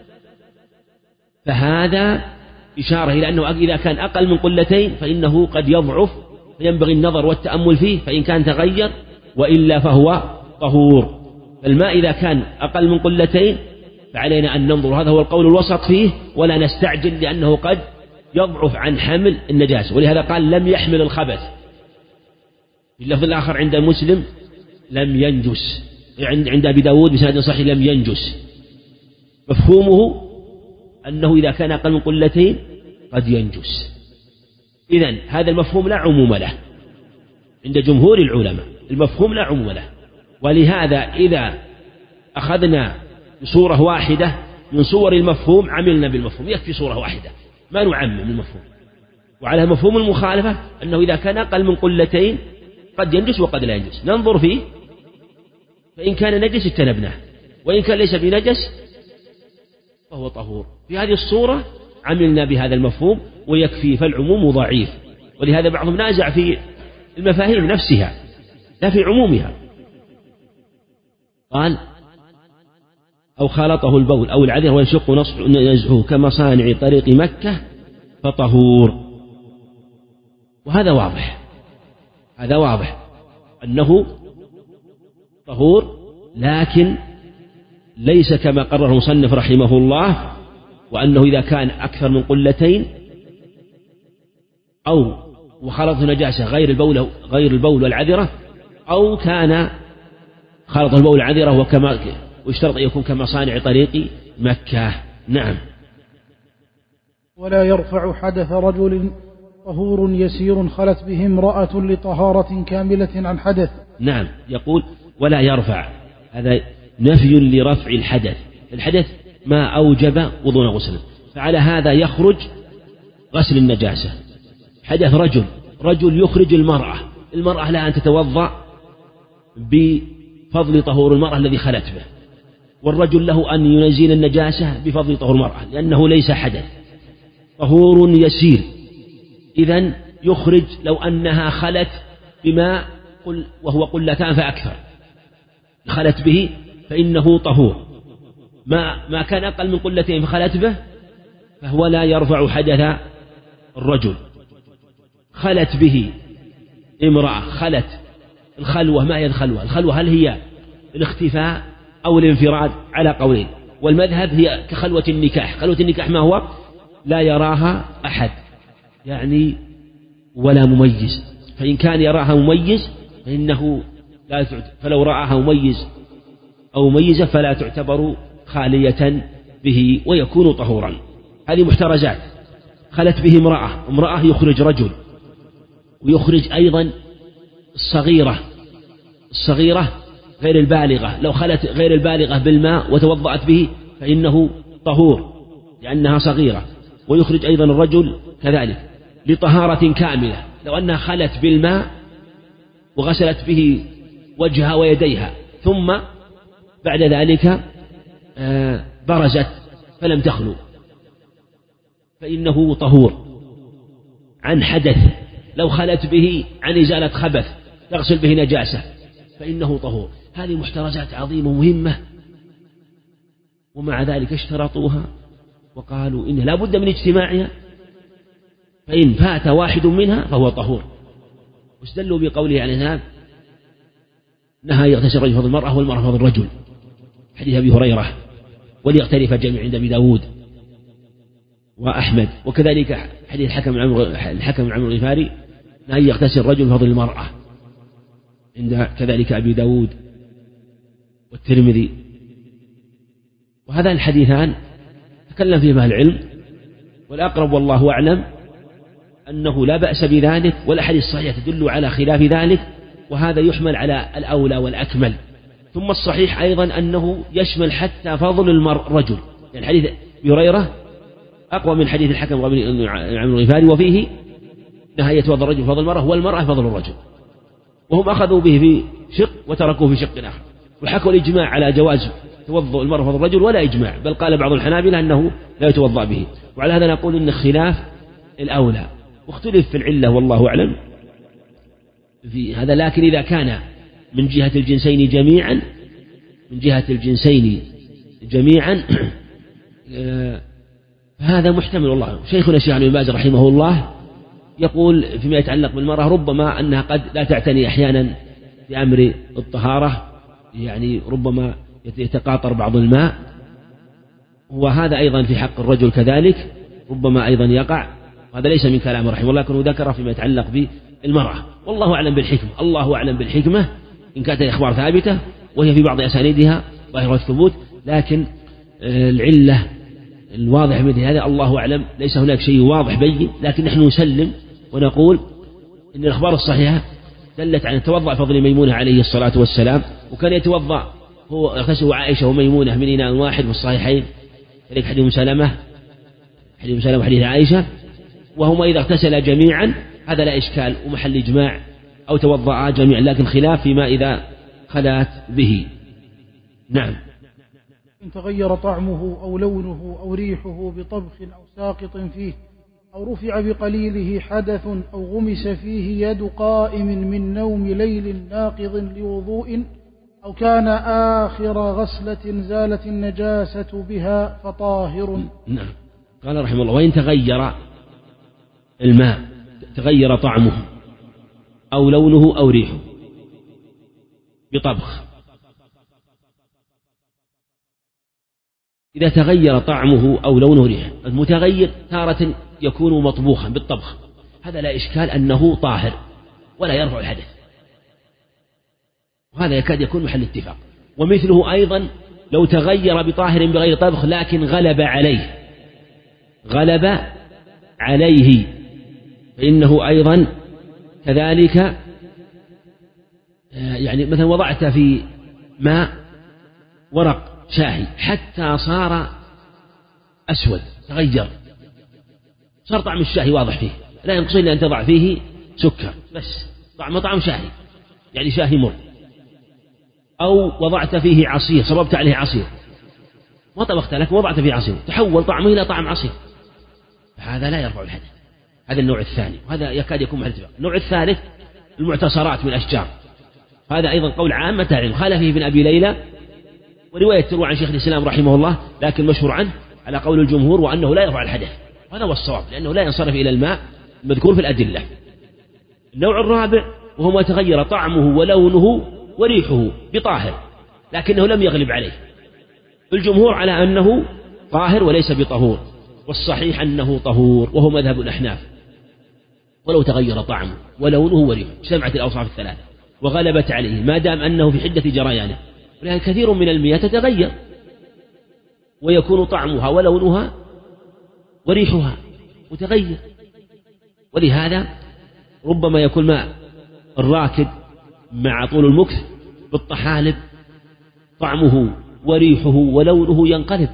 فهذا إشارة إلى أنه إذا كان أقل من قلتين فإنه قد يضعف، فينبغي النظر والتأمل فيه، فإن كان تغير، وإلا فهو طهور. فالماء إذا كان أقل من قلتين فعلينا أن ننظر، هذا هو القول الوسط فيه، ولا نستعجل لأنه قد يضعف عن حمل النجاسة. ولهذا قال لم يحمل الخبث. في اللفظ الآخر عند مسلم لم ينجس، عند أبي داود بسند صحيح لم ينجس. مفهومه أنه إذا كان أقل من قلتين قد ينجس. إذن هذا المفهوم لا عموم له عند جمهور العلماء، المفهوم لا عموم له. ولهذا إذا أخذنا بصورة واحدة من صور المفهوم عملنا بالمفهوم، يكفي صورة واحدة ما نعمم المفهوم. وعلى مفهوم المخالفة أنه إذا كان أقل من قلتين قد ينجس وقد لا ينجس، ننظر فيه، فإن كان نجس اجتنبناه، وإن كان ليس بنجس فهو طهور. في هذه الصورة عملنا بهذا المفهوم ويكفي، فالعموم ضعيف. ولهذا بعضهم نازع في المفاهيم نفسها لا في عمومها. قال أو خالطه البول أو العذرة ويشق نزعه كمصانع طريق مكة فطهور. وهذا واضح، هذا واضح أنه طهور، لكن ليس كما قرره المصنف رحمه الله، وأنه إذا كان أكثر من قلتين أو وخلط نجاسة غير البول والعذرة، أو كان خلط البول والعذرة ويشترط أن يكون كمصانع طريق مكة. نعم. ولا يرفع حدث رجل طهور يسير خلت به امرأة لطهارة كاملة عن حدث. نعم، يقول ولا يرفع، هذا نفي لرفع الحدث. الحدث ما أوجب وضوء غسل، فعلى هذا يخرج غسل النجاسة. حدث رجل يخرج المرأة لها أن تتوضأ بفضل طهور المرأة الذي خلت به، والرجل له أن ينزل النجاسة بفضل طهور المرأة، لأنه ليس حدث، طهور يسير. إذن يخرج لو أنها خلت بماء وهو قلتان فأكثر، خلت به فإنه طهور. ما كان أقل من قلتين فخلت به فهو لا يرفع حدث الرجل. خلت به امرأة، خلت الخلوة، ما هي الخلوة؟ الخلوة هل هي الاختفاء أو الانفراد؟ على قولين، والمذهب هي كخلوة النكاح. خلوة النكاح ما هو؟ لا يراها أحد يعني ولا مميز، فإن كان يراها مميز فإنه لا فلو رآها مميز أو مميزة فلا تعتبر خالية به ويكون طهورا. هذه محترزات. خلت به امرأة يخرج رجل، ويخرج أيضا الصغيرة غير البالغة. لو خلت غير البالغة بالماء وتوضأت به فإنه طهور لأنها صغيرة. ويخرج أيضا الرجل كذلك لطهارة كاملة. لو أنها خلت بالماء وغسلت به وجهها ويديها ثم بعد ذلك برزت فلم تخلو فإنه طهور عن حدث. لو خلت به عن إزالة خبث تغسل به نجاسة فإنه طهور. هذه محترزات عظيمة مهمة، ومع ذلك اشترطوها وقالوا إن لا بد من اجتماعها، فإن فات واحد منها فهو طهور. واستدلوا بقوله عليه السلام نهى يغتسل الرجل فضل المرأة والمرأة فضل الرجل، حديث أبي هريرة، وليغترف الجميع عند أبي داود وأحمد. وكذلك حديث الحكم بن عمرو الغفاري نهى يغتسل الرجل فضل المرأة عند كذلك أبي داود والترمذي. وهذان الحديثان تكلم فيهما أهل العلم، والأقرب والله أعلم أنه لا بأس بذلك، والأحاديث الصحيحة تدل على خلاف ذلك، وهذا يحمل على الأولى والأكمل. ثم الصحيح أيضا أنه يشمل حتى فضل الرجل، يعني حديث أبي هريرة أقوى من حديث الحكم بن عمرو الغفاري، وفيه نهى يتوضأ الرجل فضل المرأة والمرأة فضل الرجل، وهم أخذوا به في شق وتركوه في شق آخر، وحكوا الإجماع على جواز توضؤ المرأة فضل الرجل ولا إجماع، بل قال بعض الحنابلة أنه لا يتوضأ به. وعلى هذا نقول إن خلاف الأولى، واختلف في العلة والله أعلم في هذا. لكن إذا كان من جهة الجنسين جميعا فهذا محتمل. والله شيخنا الشيخ ابن باز رحمه الله يقول فيما يتعلق بالمرأة ربما أنها قد لا تعتني أحيانا بأمر الطهارة، يعني ربما يتقاطر بعض الماء، وهذا أيضا في حق الرجل كذلك ربما أيضا يقع. هذا ليس من كلام رحمه الله، لكنه ذكر فيما يتعلق بالمرأة، والله أعلم بالحكمة. الله أعلم بالحكمة إن كانت الأخبار ثابتة وهي في بعض أسانيدها ظاهرة الثبوت، لكن العلة الواضح مثل هذا الله أعلم، ليس هناك شيء واضح بين، لكن نحن نسلم ونقول إن الأخبار الصحيحة دلت على توضأ فضل ميمونة عليه الصلاة والسلام، وكان يتوضأ هو يغتسل عائشة وميمونة من إناء واحد في الصحيحين، ذلك حديث مسلمة وحديث عائشة، وهما إذا اغتسل جميعا هذا لا إشكال ومحل إجماع، أو توضأ جميعا، لكن خلاف فيما إذا خلات به. نعم. إن تغير طعمه أو لونه أو ريحه بطبخ أو ساقط فيه، أو رفع بقليله حدث، أو غمس فيه يد قائم من نوم ليل ناقض لوضوء، أو كان آخر غسلة زالت النجاسة بها فطاهر. نعم. قال رحمه الله: وإن تغير الماء، تغير طعمه أو لونه أو ريحه بطبخ. إذا تغير طعمه أو لونه وريحه، المتغير تارة يكون مطبوخا بالطبخ، هذا لا إشكال أنه طاهر ولا يرفع الحدث، وهذا يكاد يكون محل اتفاق. ومثله أيضا لو تغير بطاهر بغير طبخ لكن غلب عليه فإنه أيضا كذلك، يعني مثلا وضعت في ماء ورق شاهي حتى صار أسود، تغير، صار طعم الشاهي واضح فيه، لا ينقص إلا أن تضع فيه سكر بس، طعم شاهي، يعني شاهي مر. أو وضعت فيه عصير، صببت عليه عصير، ما طبخت لكن وضعت فيه عصير، تحول طعمه إلى طعم عصير، فهذا لا يرفع الحدث. هذا النوع الثاني، وهذا يكاد يكون محل اتفاق. النوع الثالث المعتصرات من الأشجار، هذا أيضا قول عامة العلم، خالف فيه ابن أبي ليلى، ورواية تروى عن شيخ الإسلام رحمه الله، لكن مشهور عنه على قول الجمهور وأنه لا يرفع الحدث، وهذا هو الصواب، لأنه لا ينصرف إلى الماء المذكور في الأدلة. النوع الرابع وهو ما تغير طعمه ولونه وريحه بطاهر لكنه لم يغلب عليه، الجمهور على أنه طاهر وليس بطهور، والصحيح أنه طهور وهو مذهب الأحناف. ولو تغير طعمه ولونه وريحه، اجتمعت الأوصاف الثلاثة وغلبت عليه ما دام أنه في حدة جريانه، ولهذا كثير من المياه تتغير ويكون طعمها ولونها وريحها متغير، ولهذا ربما يكون ماء الراكد مع طول المكث بالطحالب طعمه وريحه ولونه ينقلب.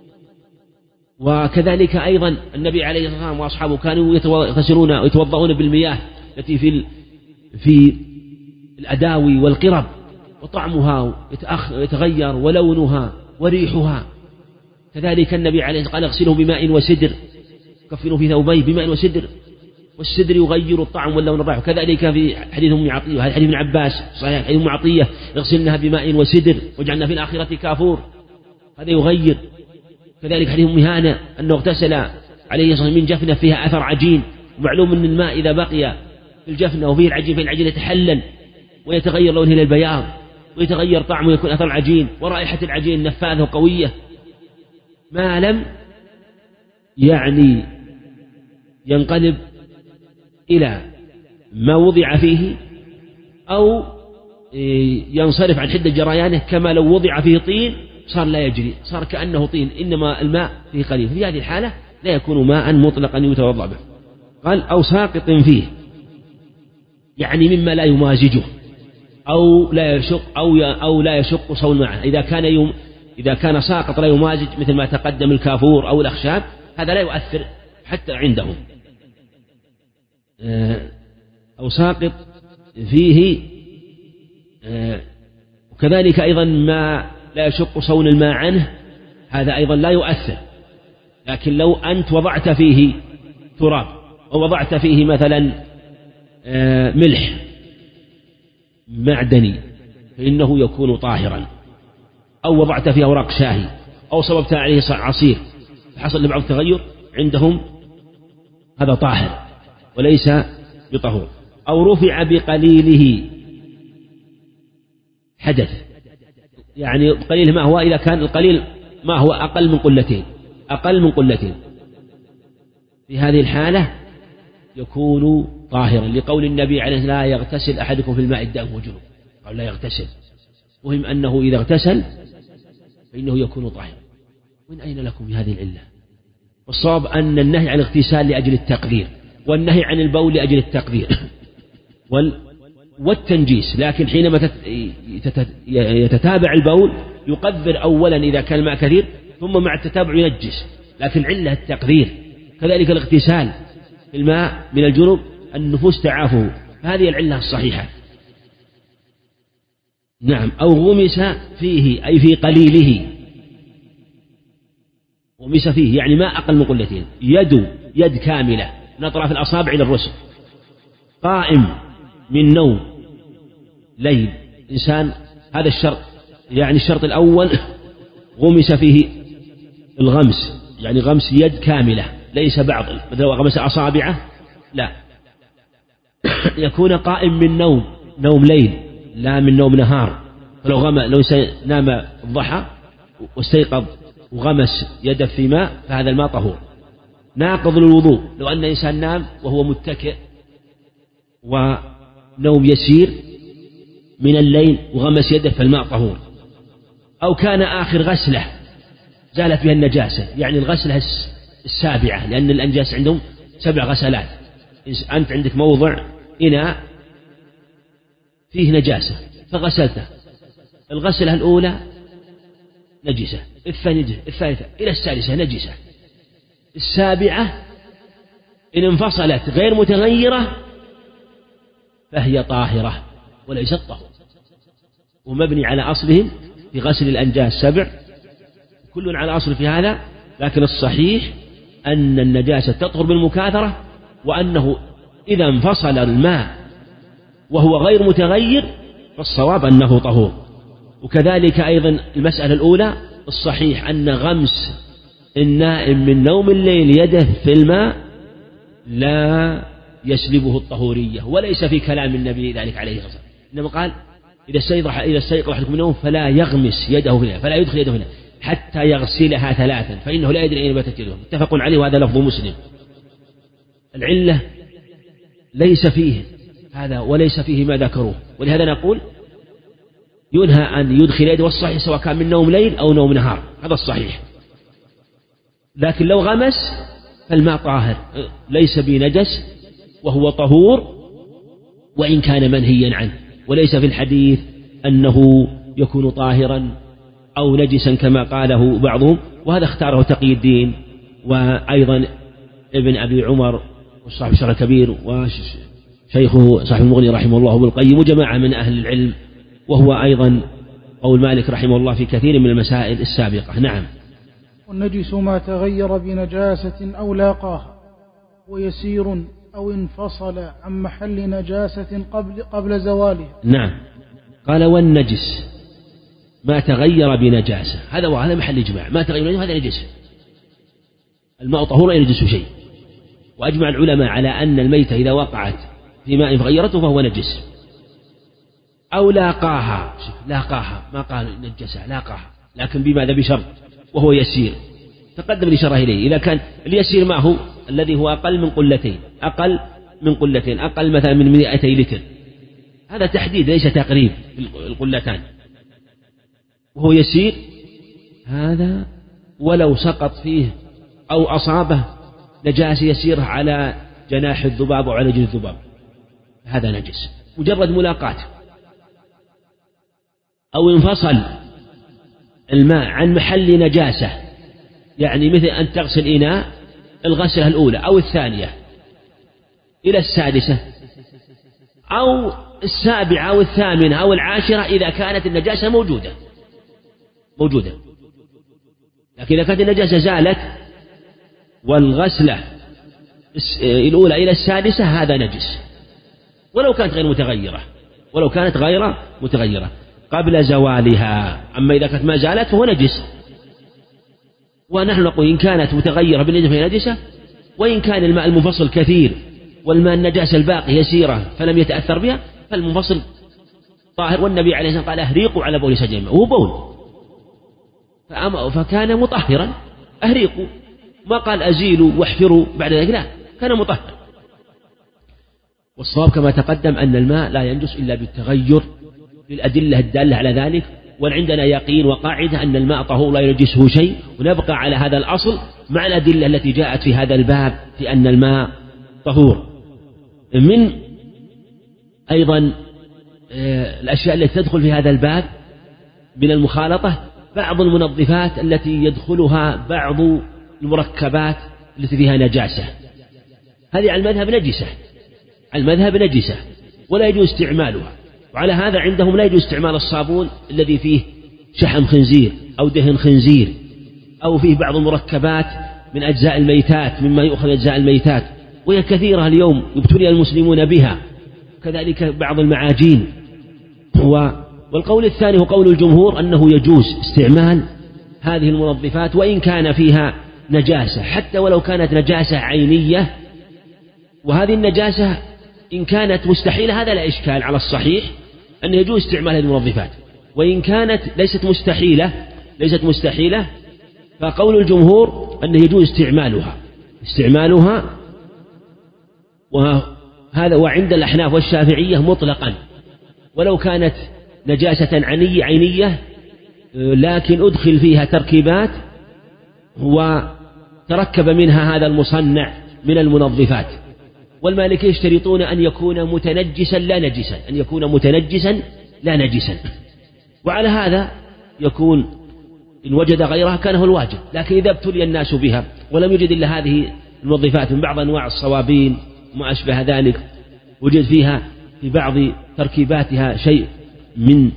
وكذلك أيضا النبي عليه الصلاة والسلام وأصحابه كانوا يغتسلون ويتوضؤون بالمياه التي في الأداوي والقرب، وطعمها يتغير ولونها وريحها. كذلك النبي عليه الصلاة والسلام قال: اغسله بماء وسدر، كفنوا في ثوبيه بماء وسدر، والسدر يغير الطعم واللون والرائحة. كذلك في حديث أم عطية، هذا حديث ابن عباس صحيح، حديث أم عطية: اغسلنها بماء وسدر وجعلنا في الآخرة كافور، هذا يغير. كذلك حديث أم هانة أنه اغتسل عليه الصلاة والسلام من جفنة فيها أثر عجين، ومعلوم أن الماء إذا بقي في الجفنة وفيه العجين فإن العجين يتحلل ويتغير لونه إلى البياض ويتغير طعمه ويكون أثر العجين ورائحة العجين نفاذة وقوية، ما لم يعني ينقلب إلى ما وضع فيه أو ينصرف عن حدة جريانه، كما لو وضع فيه طين صار لا يجري، صار كأنه طين، إنما الماء فيه قليل، في هذه الحالة لا يكون ماء مطلقا يتوضأ به. قال: أو ساقط فيه، يعني مما لا يمازجه أو لا يشق صون معه. إذا كان ساقط لا يمازج مثل ما تقدم الكافور أو الأخشاب، هذا لا يؤثر حتى عندهم. أو ساقط فيه، وكذلك أيضا ما لا يشق صون الماء عنه، هذا أيضا لا يؤثر. لكن لو أنت وضعت فيه تراب أو وضعت فيه مثلا ملح معدني فإنه يكون طاهرا، أو وضعت فيه أوراق شاهي أو صببت عليه عصير فحصل لبعض التغير، عندهم هذا طاهر وليس بطهور. أو رفع بقليله حدث، يعني قليل ما هو إذا كان القليل ما هو أقل من قلتين، في هذه الحالة يكون طاهرا، لقول النبي عليه الصلاة والسلام: لا يغتسل أحدكم في الماء الدائم وجنوب، قال لا يغتسل، مهم أنه إذا اغتسل فإنه يكون طاهرا. من أين لكم هذه العلة؟ والصواب أن النهي عن الاغتسال لأجل التقدير، والنهي عن البول لأجل التقدير والتنجيس، لكن حينما يتتابع البول يقدر أولا إذا كان الماء كثير، ثم مع التتابع ينجس، لكن علة التقدير. كذلك الاغتسال في الماء من الجنوب النفوس تعافه، هذه العلة الصحيحة. نعم. أو غمس فيه أي في قليله، غمس فيه يعني ما أقل من قلتين، يد كاملة من أطراف الأصابع إلى الرسل، قائم من نوم ليل، إنسان هذا الشرط، يعني الشرط الأول غمس فيه الغمس، يعني غمس يد كاملة ليس بعض، مثل لو غمس أصابعه لا، يكون قائم من نوم ليل لا من نوم نهار. فلو لو نام الضحى واستيقظ وغمس يده في ماء فهذا الماء طهور. ناقض للوضوء لو أن إنسان نام وهو متكئ ونوم يسير من الليل وغمس يده فالماء طهور. أو كان آخر غسلة زالت بها النجاسة، يعني الغسلة السابعة، لأن الأنجاس عندهم 7 غسلات. أنت عندك موضع إناء فيه نجاسة فغسلته، الغسلة الأولى نجسة، الثانية نجسة، الثالثة إلى السادسة نجسة، السابعة إن انفصلت غير متغيرة فهي طاهرة وليست طهور. ومبني على أصلهم في غسل الأنجاس 7 كل على أصل في هذا، لكن الصحيح أن النجاسة تطهر بالمكاثرة، وأنه إذا انفصل الماء وهو غير متغير فالصواب أنه طهور. وكذلك أيضا المسألة الأولى الصحيح أن غمس النائم من نوم الليل يده في الماء لا يسلبه الطهورية، وليس في كلام النبي ذلك عليه الصلاة والسلام، إنما قال إذا استيقظ أحدكم من النوم فلا يغمس يده فيها، فلا يدخل يده فيها حتى يغسلها 3 فإنه لا يدري أين باتت يده. متفق عليه وهذا لفظ مسلم. العلة ليس فيه هذا وليس فيه ما ذكروه، ولهذا نقول ينهى أن يدخل يده، والصحيح سواء كان من نوم ليل أو نوم نهار، هذا الصحيح. لكن لو غمس فالماء طاهر ليس بنجس وهو طهور وإن كان منهيا عنه، وليس في الحديث أنه يكون طاهرا أو نجسا كما قاله بعضهم، وهذا اختاره تقي الدين وأيضا ابن أبي عمر وصاحب الشرح الكبير وشيخه صاحب المغني رحمه الله ابن القيم وجماعة من أهل العلم، وهو أيضا قول مالك رحمه الله في كثير من المسائل السابقة. نعم. والنجس ما تغير بنجاسة أو لاقاها ويسير أو انفصل عن محل نجاسة قبل زوالها. نعم. قال والنجس ما تغير بنجاسة، هذا محل إجماع، ما تغير بنجاسة هذا نجس، الماء طهور لا ينجس شيء. وأجمع العلماء على أن الميتة إذا وقعت في ماء فغيرته فهو نجس. أو لاقاها ما قال نجسها، لاقاها، لكن بماذا؟ بشرط وهو يسير، تقدم الإشارة إليه. إذا كان اليسير ما هو الذي هو أقل من قلتين، أقل مثلا من 200 لتر، هذا تحديد ليس تقريب القلتان، وهو يسير هذا ولو سقط فيه أو أصابه نجاسة يسير على جناح الذباب أو على جلد الذباب هذا نجس مجرد ملاقاة. أو انفصل الماء عن محل نجاسة، يعني مثل أن تغسل إناء الغسلة الأولى أو الثانية إلى السادسة أو السابعة أو الثامنة أو العاشرة إذا كانت النجاسة موجودة. لكن إذا كانت النجاسة زالت والغسلة الأولى إلى السادسة هذا نجس ولو كانت غير متغيرة قبل زوالها. أما إذا كانت ما زالت فهو نجس. ونحن نقول إن كانت متغيرة بالنجاسة فهي نجسة، وإن كان الماء المنفصل كثير والماء النجاسة الباقي يسيرة فلم يتأثر بها فالمنفصل طاهر. والنبي عليه الصلاة والسلام قال أهريقوا على بول سجيمة، وهو بول فكان مطهرا، أهريقوا، ما قال أزيلوا واحفروا بعد ذلك، لا، كان مطهر. والصواب كما تقدم أن الماء لا ينجس إلا بالتغير للأدلة الدالة على ذلك، وعندنا يقين وقاعدة أن الماء طهور لا ينجسه شيء، ونبقى على هذا الأصل مع الأدلة التي جاءت في هذا الباب في أن الماء طهور. من أيضا الأشياء التي تدخل في هذا الباب من المخالطة بعض المنظفات التي يدخلها بعض المركبات التي فيها نجاسة، هذه على المذهب نجسة ولا يجوز استعمالها. وعلى هذا عندهم لا يجوز استعمال الصابون الذي فيه شحم خنزير أو دهن خنزير أو فيه بعض المركبات من أجزاء الميتات مما يؤخذ أجزاء الميتات، وهي كثيرة اليوم يبتلي المسلمون بها. كذلك بعض المعاجين والقول الثاني هو قول الجمهور أنه يجوز استعمال هذه المنظفات وإن كان فيها نجاسة، حتى ولو كانت نجاسة عينية، وهذه النجاسة إن كانت مستحيلة هذا لا إشكال على الصحيح أن يجوز استعمال هذه المنظفات، وإن كانت ليست مستحيلة فقول الجمهور أنه يجوز استعمالها وهذا وعند الأحناف والشافعية مطلقا، ولو كانت نجاسة عينية لكن أدخل فيها تركيبات وتركب منها هذا المصنع من المنظفات. والمالكية يشترطون أن يكون متنجسا لا نجسا، وعلى هذا يكون إن وجد غيرها كان هو الواجب. لكن إذا ابتلي الناس بها ولم يجد إلا هذه المنظفات من بعض أنواع الصوابين وما أشبه ذلك، وجد فيها في بعض تركيباتها شيء من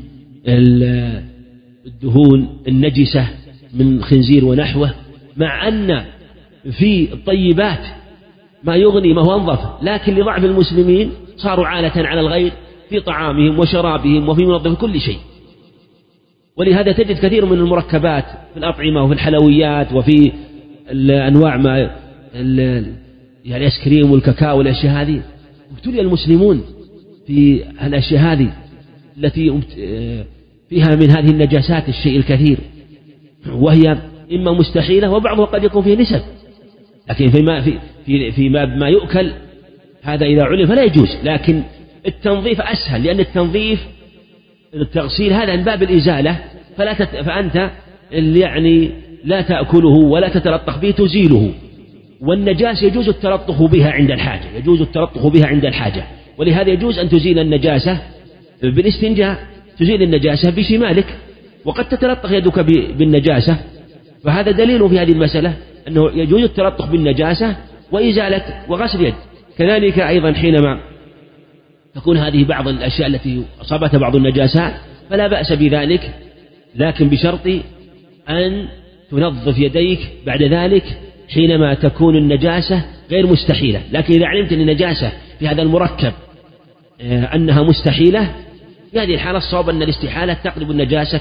الدهون النجسة من خنزير ونحوه، مع أن في الطيبات ما يغني ما هو أنظف، لكن لضعف المسلمين صاروا عالة على الغير في طعامهم وشرابهم وفي منظف كل شيء. ولهذا تجد كثير من المركبات في الأطعمة وفي الحلويات وفي الأنواع ما يعني الآيس كريم والكاكاو والأشياء هذه، ابتلي المسلمون في الأشياء هذه التي فيها من هذه النجاسات الشيء الكثير، وهي إما مستحيلة وبعضها قد يكون فيه نسب، لكن فيما ما يؤكل هذا إذا علم فلا يجوز. لكن التنظيف أسهل، لأن التغسيل هذا من باب الإزالة، فأنت يعني لا تأكله ولا تتلطخ به، تزيله. والنجاسة يجوز التلطخ بها عند الحاجة، ولهذا يجوز أن تزيل النجاسة بالاستنجاء، تزيل النجاسة بشمالك، وقد تتلطخ يدك بالنجاسة، فهذا دليل في هذه المسألة أنه يجوز التلطخ بالنجاسة وإزالة وغسل يد. كذلك أيضا حينما تكون هذه بعض الأشياء التي أصابتها بعض النجاسات فلا بأس بذلك، لكن بشرط أن تنظف يديك بعد ذلك حينما تكون النجاسة غير مستحيلة. لكن إذا علمت أن النجاسة في هذا المركب أنها مستحيلة، في هذه الحالة الصواب أن الاستحالة تقلب النجاسة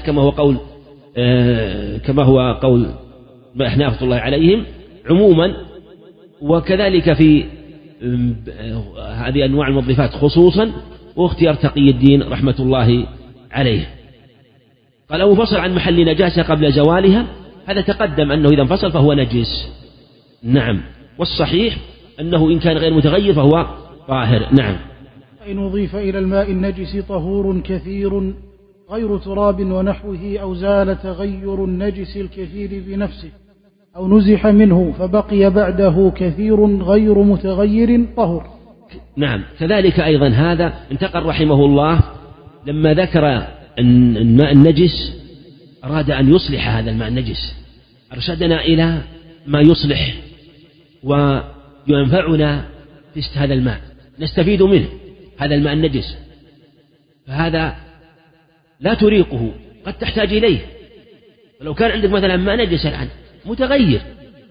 كما هو قول الأحناف الله عليهم عموما. وكذلك في هذه أنواع المنظفات خصوصا، واختيار تقي الدين رحمة الله عليه قال منفصل عن محل نجاسة قبل زوالها، هذا تقدم أنه إذا انفصل فهو نجس. نعم، والصحيح أنه إن كان غير متغير فهو طاهر. نعم. إن أضيف إلى الماء النجس طهور كثير غير تراب ونحوه، أو زال تغير النجس الكثير بنفسه، أو نزح منه فبقي بعده كثير غير متغير طهر. نعم، كذلك أيضا هذا انتقل رحمه الله لما ذكر أن الماء النجس أراد أن يصلح هذا الماء النجس، أرشدنا إلى ما يصلح وينفعنا في هذا الماء، نستفيد منه هذا الماء النجس، فهذا لا تريقه، قد تحتاج إليه. ولو كان عندك مثلا ماء نجس الآن متغير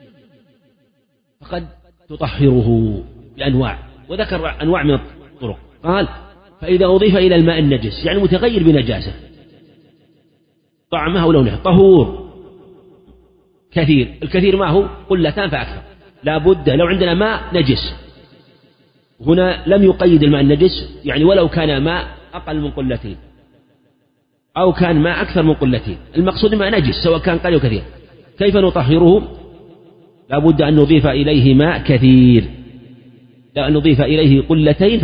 فقد تطهره بأنواع، وذكر أنواع من الطرق. قال فإذا أضيف إلى الماء النجس يعني متغير بنجاسة طعمها ولونها طهور كثير، الكثير ما هو قلتان فأكثر، لا بد لو عندنا ماء نجس هنا لم يقيد الماء النجس، يعني ولو كان ماء أقل من قلتين أو كان ماء أكثر من قلتين، المقصود ماء نجس سواء كان قليل أو كثير. كيف نطهره؟ لا بد أن نضيف إليه ماء كثير، لا أن نضيف إليه قلتين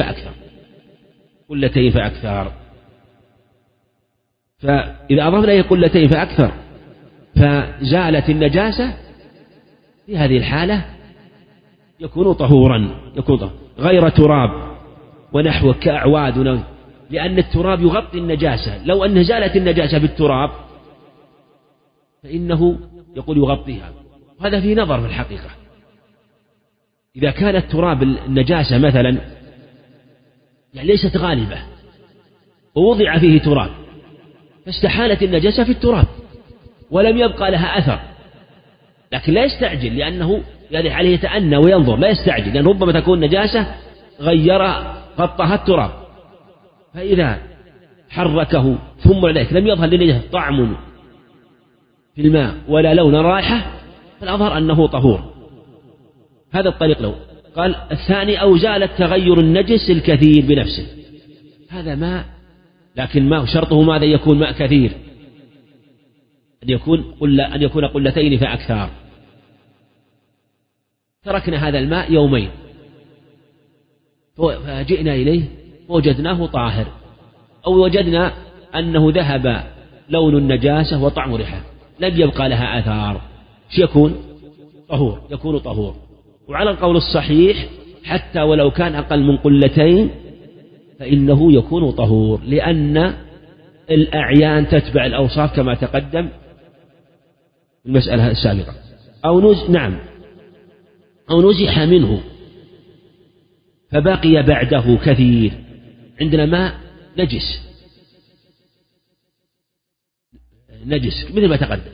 فأكثر. فإذا أضفنا إليه قلتين فأكثر فزالت النجاسة، في هذه الحالة يكون طهورا غير تراب ونحوه كأعواد، لأن التراب يغطي النجاسة، لو أن زالت النجاسة بالتراب فإنه يقول يغطيها، وهذا فيه نظر في الحقيقة. إذا كان التراب النجاسة مثلا يعني ليست غالبة ووضع فيه تراب فاستحالت النجاسة في التراب ولم يبقى لها أثر، لكن لا يستعجل لأنه يعني عليه يتأنى وينظر، لا يستعجل لأن ربما تكون نجاسة غطاها التراب، فإذا حركه ثم عليك لم يظهر للنجاسة طعم في الماء ولا لون رائحة فالأظهر أنه طهور. هذا الطريق له. قال الثاني أو زال تغير النجس الكثير بنفسه، هذا ماء لكن ماء شرطه ماذا؟ يكون ماء كثير، أن يكون قلتين فأكثر. تركنا هذا الماء يومين فجئنا إليه ووجدناه طاهر، أو وجدنا أنه ذهب لون النجاسة وطعم ريحة لم يبقى لها آثار، يكون طهور، يكون طهور. وعلى القول الصحيح حتى ولو كان أقل من قلتين فإنه يكون طهور، لأن الأعيان تتبع الأوصاف كما تقدم المسألة السابقة. أو نزح منه فبقي بعده كثير. عندنا ماء نجس مثل ما تقدم،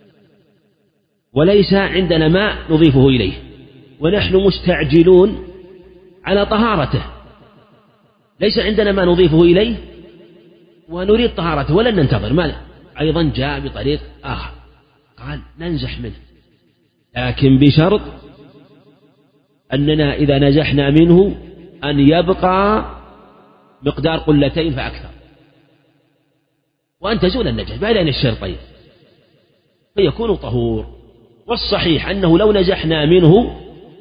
وليس عندنا ماء نضيفه إليه، ونحن مستعجلون على طهارته، ليس عندنا ما نضيفه إليه ونريد طهارته ولن ننتظر ماذا؟ أيضا جاء بطريق آخر قال ننزح منه، لكن بشرط أننا إذا نزحنا منه أن يبقى مقدار قلتين فأكثر وأن تزول النجاسة بين الشرطين فيكون طهور. والصحيح أنه لو نزحنا منه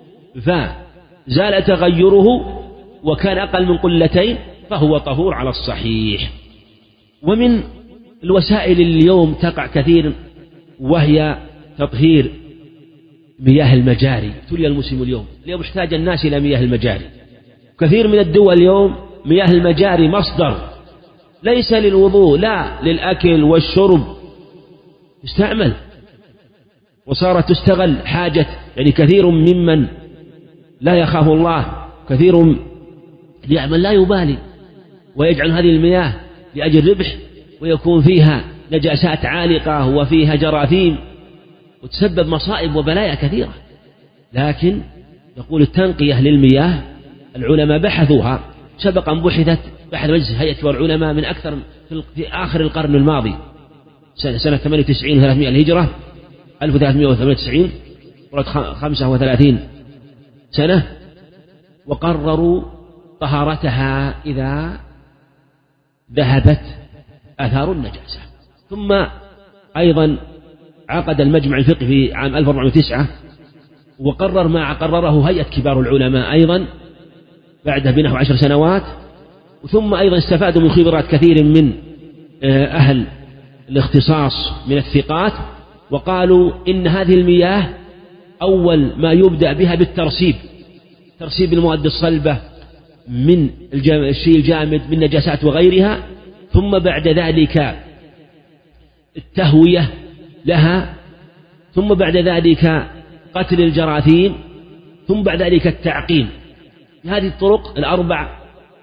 فزال تغيره وكان أقل من قلتين فهو طهور على الصحيح. ومن الوسائل اليوم تقع كثير وهي تطهير مياه المجاري. تلي المسلم اليوم احتاج الناس إلى مياه المجاري. كثير من الدول اليوم مياه المجاري مصدر ليس للوضوء لا للأكل والشرب يستعمل، وصارت تستغل حاجة يعني كثير ممن لا يخاف الله، كثير يعمل لا يبالي ويجعل هذه المياه لأجل ربح، ويكون فيها نجاسات عالقة وفيها جراثيم وتسبب مصائب وبلايا كثيرة. لكن يقول التنقية للمياه العلماء بحثوها، سبقا بحث مجلس هيئة كبار العلماء من أكثر في آخر القرن الماضي سنة 98 و300 الهجرة 1398 35 سنة، وقرروا طهارتها إذا ذهبت آثار النجاسة. ثم أيضا عقد المجمع الفقهي في عام 1409 وقرر ما قرره هيئة كبار العلماء أيضا بعده بنحو 10 سنوات. ثم أيضا استفادوا من خبرات كثير من أهل الاختصاص من الثقات، وقالوا إن هذه المياه أول ما يبدأ بها بالترسيب، ترسيب المواد الصلبة من الشيء الجامد من نجاسات وغيرها، ثم بعد ذلك التهوية لها، ثم بعد ذلك قتل الجراثيم، ثم بعد ذلك التعقيم. هذه الطرق الأربع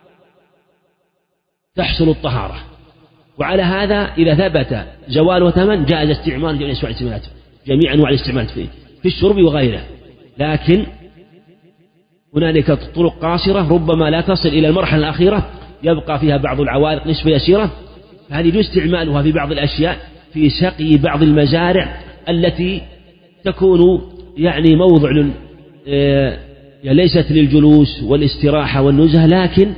تحصل الطهارة. وعلى هذا إذا ثبت زوال ثمن جاز استعمال جميع أنواع الاستعمال في الشرب وغيره. لكن هنالك طرق قاصرة ربما لا تصل إلى المرحلة الأخيرة يبقى فيها بعض العوائق نسبة يسيرة، فهذه يجوز استعمالها في بعض الأشياء في سقي بعض المزارع التي تكون يعني موضع ليست للجلوس والاستراحة والنزهة، لكن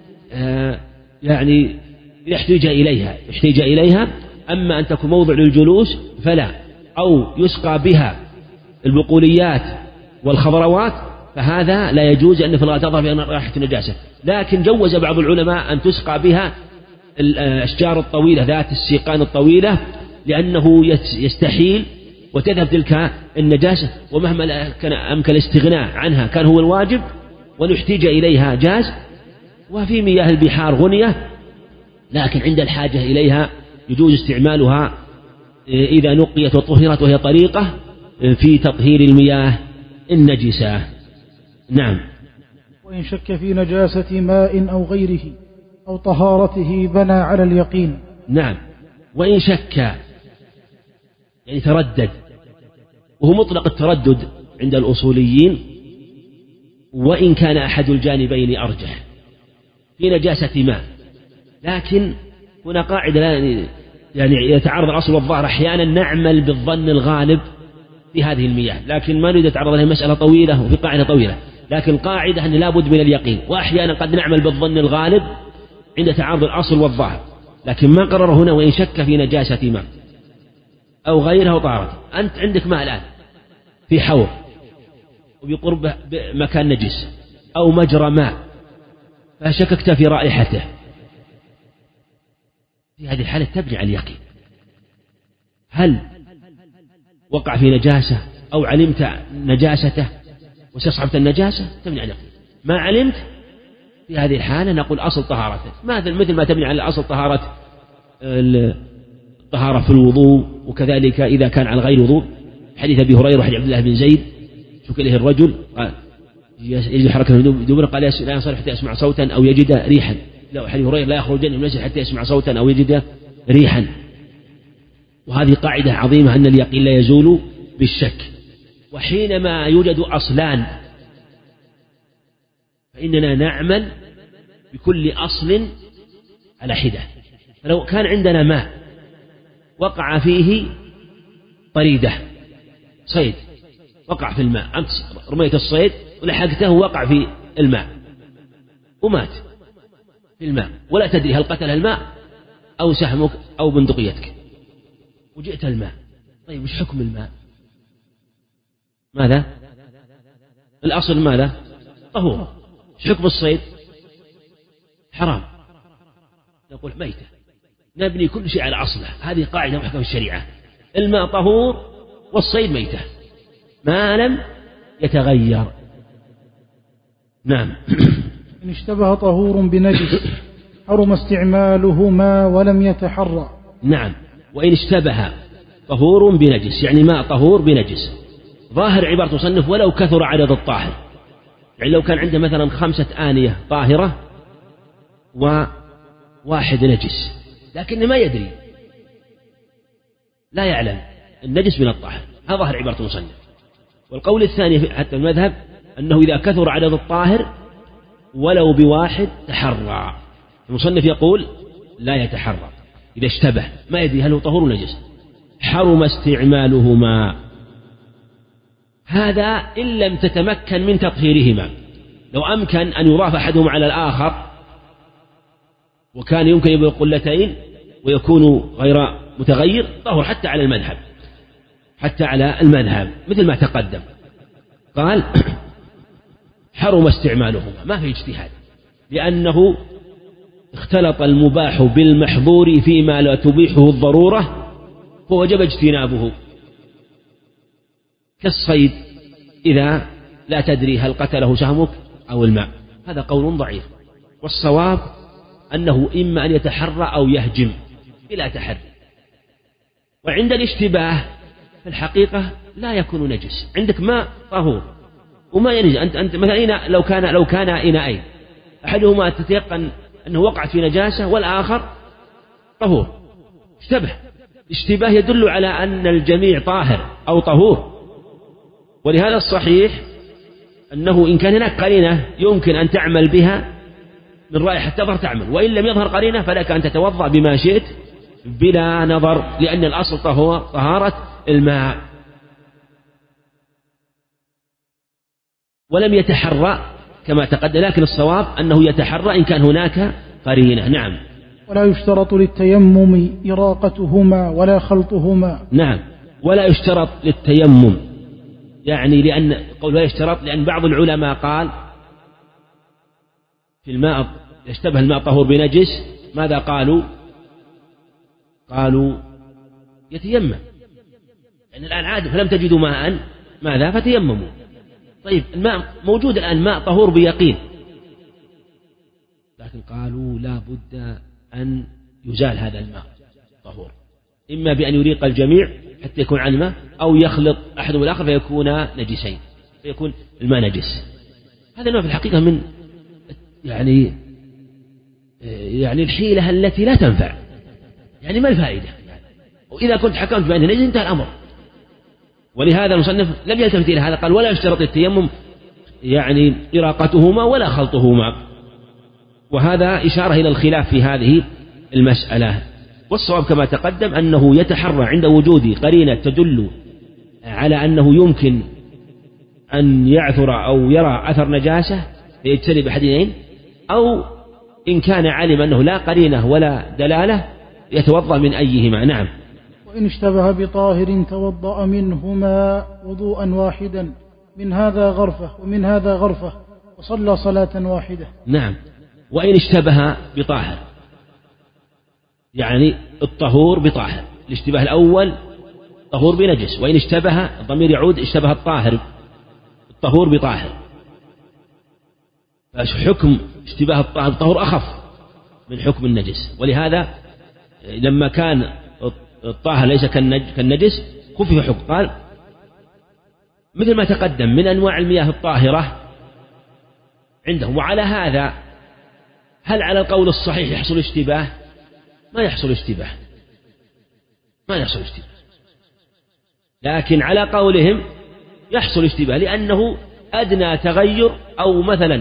يعني يحتاج إليها. أما أن تكون موضع للجلوس فلا، أو يسقى بها البقوليات والخضروات فهذا لا يجوز، أن في الغالب تظهر بها رائحة النجاسة. لكن جوز بعض العلماء أن تسقى بها الأشجار الطويلة ذات السيقان الطويلة، لأنه يستحيل وتذهب تلك النجاسة، ومهما كان أمكن الاستغناء عنها كان هو الواجب، ونحتاج إليها جاز. وفي مياه البحار غنية، لكن عند الحاجة إليها يجوز استعمالها إذا نقيت وطهرت، وهي طريقة في تطهير المياه النجسة. نعم. وإن شك في نجاسة ماء أو غيره أو طهارته بنى على اليقين. نعم. وإن شك يعني تردد، وهو مطلق التردد عند الأصوليين، وإن كان أحد الجانبين أرجح في نجاسة ماء، لكن هنا قاعدة يعني يتعارض الأصل والظاهر. أحيانا نعمل بالظن الغالب في هذه المياه، لكن ما نريد نتعرض لها مسألة طويلة وفي قاعدة طويلة، لكن قاعدة أن لا بد من اليقين. وأحيانا قد نعمل بالظن الغالب عند تعارض الأصل والظاهر، لكن ما قرر هنا وإن شك في نجاسة ماء أو غيرها وطهارته. أنت عندك ماء الآن في حوض وبقرب مكان نجس أو مجرى ماء فشككت في رائحته، في هذه الحالة تبني على اليقين. هل وقع في نجاسة أو علمت نجاسته واستصحبت النجاسة؟ تبني على اليقين. ما علمت في هذه الحالة نقول أصل طهارته مثل ما تبني على أصل الطهارة في الوضوء، وكذلك إذا كان على غير وضوء. حديث أبي هريرة وحديث عبد الله بن زيد شك إليه الرجل قال يجد حركة دبره قال لا ينصرف حتى يسمع صوتا أو يجد ريحا. لا، حديث هريرة لا يخرج من المسجد حتى يسمع صوتا أو يجد ريحا. وهذه قاعدة عظيمة أن اليقين لا يزول بالشك. وحينما يوجد أصلان فإننا نعمل بكل أصل على حدة. فلو كان عندنا ماء وقع فيه طريدة صيد، وقع في الماء، أنت رميت الصيد ولحقته وقع في الماء ومات في الماء ولا تدري هل قتل الماء أو سهمك أو بندقيتك، وجئت الماء. طيب وش حكم الماء؟ ماذا؟ الأصل ماذا؟ طهور. وش حكم الصيد؟ حرام. نقول ميتة. نبني كل شيء على أصله. هذه قاعدة محكمة الشريعة. الماء طهور والصيد ميتة ما لم يتغير. نعم. إن اشتبه طهور بنجس حرم استعمالهما ولم يتحرى. نعم. وإن اشتبه طهور بنجس يعني ماء طهور بنجس. ظاهر عبارة مصنف ولو كثر عدد الطاهر، يعني لو كان عنده مثلا 5 آنية طاهرة وواحد نجس، لكن ما يدري، لا يعلم النجس من الطاهر. هذا ظاهر عبارة مصنف. والقول الثاني حتى المذهب أنه إذا كثر عدد الطاهر ولو بواحد تحرى. المصنف يقول لا يتحرى إذا اشتبه ما يدري هل هو طهور ونجس حرم استعمالهما. هذا إن لم تتمكن من تطهيرهما. لو أمكن أن يضاف أحدهما على الآخر وكان يمكن يبقى قلتين ويكون غير متغير طهر حتى على المذهب مثل ما تقدم. قال حرم استعمالهما ما في اجتهاد، لأنه اختلط المباح بالمحظور فيما لا تبيحه الضرورة فوجب اجتنابه، كالصيد إذا لا تدري هل قتله سهمك أو الماء. هذا قول ضعيف، والصواب أنه إما أن يتحرى أو يهجم بلا تحري. وعند الاشتباه في الحقيقة لا يكون نجس. عندك ماء طهور وما ينجس. أنت مثلا لو كان إناءين أحدهما تتيقن أنه وقع في نجاسة والآخر طهور، اشتبه. الاشتباه يدل على أن الجميع طاهر أو طهور. ولهذا الصحيح أنه إن كان هناك قرينة يمكن أن تعمل بها من رائحة تظهر تعمل، وإن لم يظهر قرينة فلك أن تتوضأ بما شئت بلا نظر، لأن الأصل طهارة الماء. ولم يتحرى كما تقدم، لكن الصواب أنه يتحرى إن كان هناك قرينة. نعم. ولا يشترط للتيمم إراقتهما ولا خلطهما. نعم. ولا يشترط للتيمم، يعني لأن قول لا يشترط لأن بعض العلماء قال في الماء يشتبه الماء طهور بنجس ماذا قالوا يتيمم، يعني الآن عاد فلم تجدوا ماء ماذا فتيمموا. طيب الماء موجود الآن ماء طهور بيقين، لكن قالوا لا بد أن يزال هذا الماء طهور، إما بأن يريق الجميع حتى يكون علمة أو يخلط أحد والآخر فيكون نجسين فيكون الماء نجس. هذا النوع في الحقيقة من يعني الحيلة التي لا تنفع، يعني ما الفائدة وإذا كنت حكمت بأنه نجس انتهى الأمر. ولهذا المصنف لم يلتفت إلى هذا، قال ولا يشترط التيمم يعني إراقتهما ولا خلطهما. وهذا إشارة إلى الخلاف في هذه المسألة. والصواب كما تقدم أنه يتحرى عند وجود قرينة تدل على أنه يمكن أن يعثر أو يرى أثر نجاسة فيجتنب أحدين، أو إن كان علم أنه لا قرينة ولا دلالة يتوضأ من أيهما. نعم. وإن اشتبه بطاهر توضأ منهما وضوءا واحدا، من هذا غرفة ومن هذا غرفة، وصلى صلاة واحدة. نعم. وإن اشتبه بطاهر، يعني الطهور بطاهر، الاشتباه الأول طهور بنجس، وإن اشتبه الضمير يعود اشتبه الطاهر الطهور بطاهر، فحكم اشتباه الطهور أخف من حكم النجس. ولهذا لما كان الطاهر ليس كالنجس خفف حكم. قال مثل ما تقدم من أنواع المياه الطاهرة عندهم. وعلى هذا هل على القول الصحيح يحصل اشتباه؟ ما يحصل اشتباه، لكن على قولهم يحصل اشتباه، لأنه أدنى تغير، أو مثلا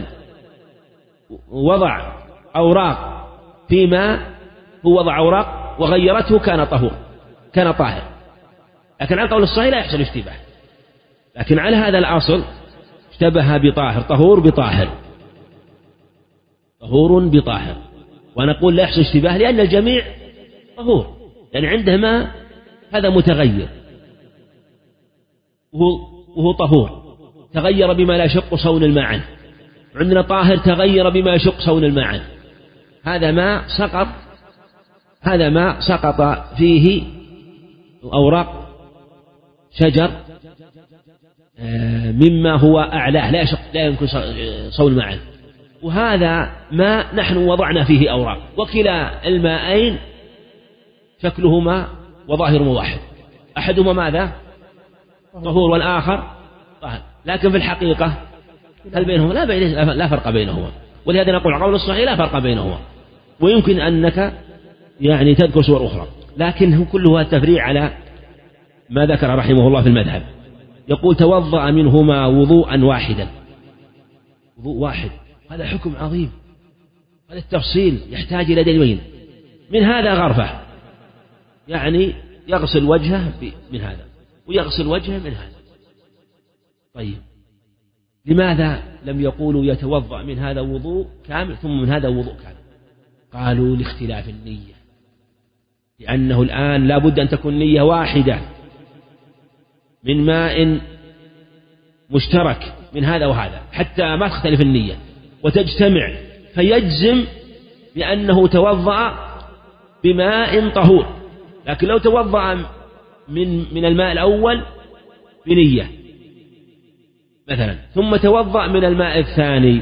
وضع أوراق فيما هو وضع أوراق وغيرته كان طاهر. لكن على القول الصحيح لا يحصل اشتباه. لكن على هذا الأصل اشتبه بطاهر، طهور بطاهر، ونقول لا يحصل اشتباه لأن الجميع طهور، يعني عندما هذا متغير وهو طهور تغير بما لا يشق صون الماء عنه، عندنا طاهر تغير بما يشق صون الماء عنه، هذا ما سقط فيه أوراق شجر مما هو أعلاه لا يمكن صون الماء عنه، وهذا ما نحن وضعنا فيه أوراق، وكلا الماءين شكلهما وظاهرهما واحد، أحدهما ماذا؟ طهور والآخر طاهر، لكن في الحقيقة هل بينهما؟ لا فرق بينهما. ولهذا نقول قول الصحيح لا فرق بينهما، ويمكن أنك يعني تذكر صور أخرى، لكن كلها تفريع على ما ذكر رحمه الله في المذهب. يقول توضأ منهما وضوءا واحدا، وضوء واحد، هذا حكم عظيم، هذا التفصيل يحتاج إلى دليل. من هذا غرفة، يعني يغسل وجهه من هذا ويغسل وجهه من هذا. طيب لماذا لم يقولوا يتوضأ من هذا وضوء كامل ثم من هذا وضوء كامل؟ قالوا لاختلاف النية، لأنه الآن لا بد أن تكون نية واحدة من ماء مشترك من هذا وهذا حتى ما تختلف النية وتجتمع فيجزم بأنه توضأ بماء طهور. لكن لو توضأ من الماء الأول بنية مثلا ثم توضأ من الماء الثاني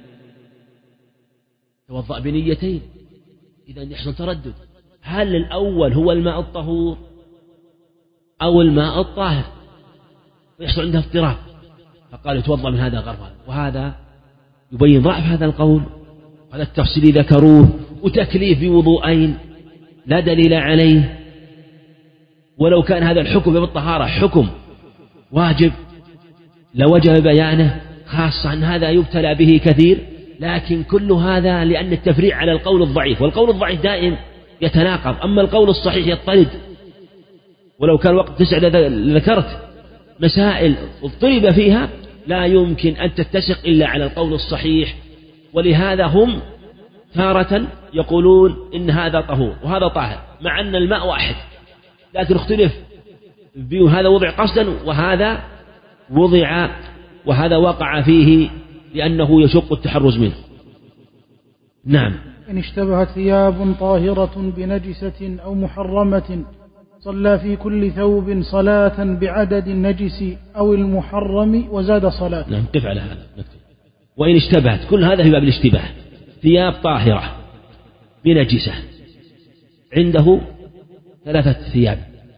توضأ بنيتين، إذا يحصل تردد، هل الأول هو الماء الطهور أو الماء الطاهر؟ ويحصل عنده اضطراب، فقال يتوضأ من هذا غرفة. وهذا يبين ضعف هذا القول، هذا التفصيل ذكروه، وتكليف بوضوءين لا دليل عليه. ولو كان هذا الحكم بالطهارة حكم واجب لوجب بيانه، خاصة أن هذا يبتلى به كثير. لكن كل هذا لأن التفريع على القول الضعيف، والقول الضعيف دائم يتناقض، أما القول الصحيح يضطرد. ولو كان وقت 9 ذكرت مسائل اضطرب فيها لا يمكن أن تتسق إلا على القول الصحيح. ولهذا هم تارة يقولون إن هذا طهور وهذا طاهر مع أن الماء واحد، لكن اختلف، هذا وضع قصدا وهذا وقع فيه لأنه يشق التحرز منه. نعم. إن اشتبهت ثياب طاهرة بنجسة أو محرمة صلى في كل ثوب صلاة بعدد النجس أو المحرم وزاد صلاة. نعم، قف على هذا نكتب. وإن اشتبهت، كل هذا في باب الاشتباه، ثياب طاهرة بنجسة، عنده 3 ثياب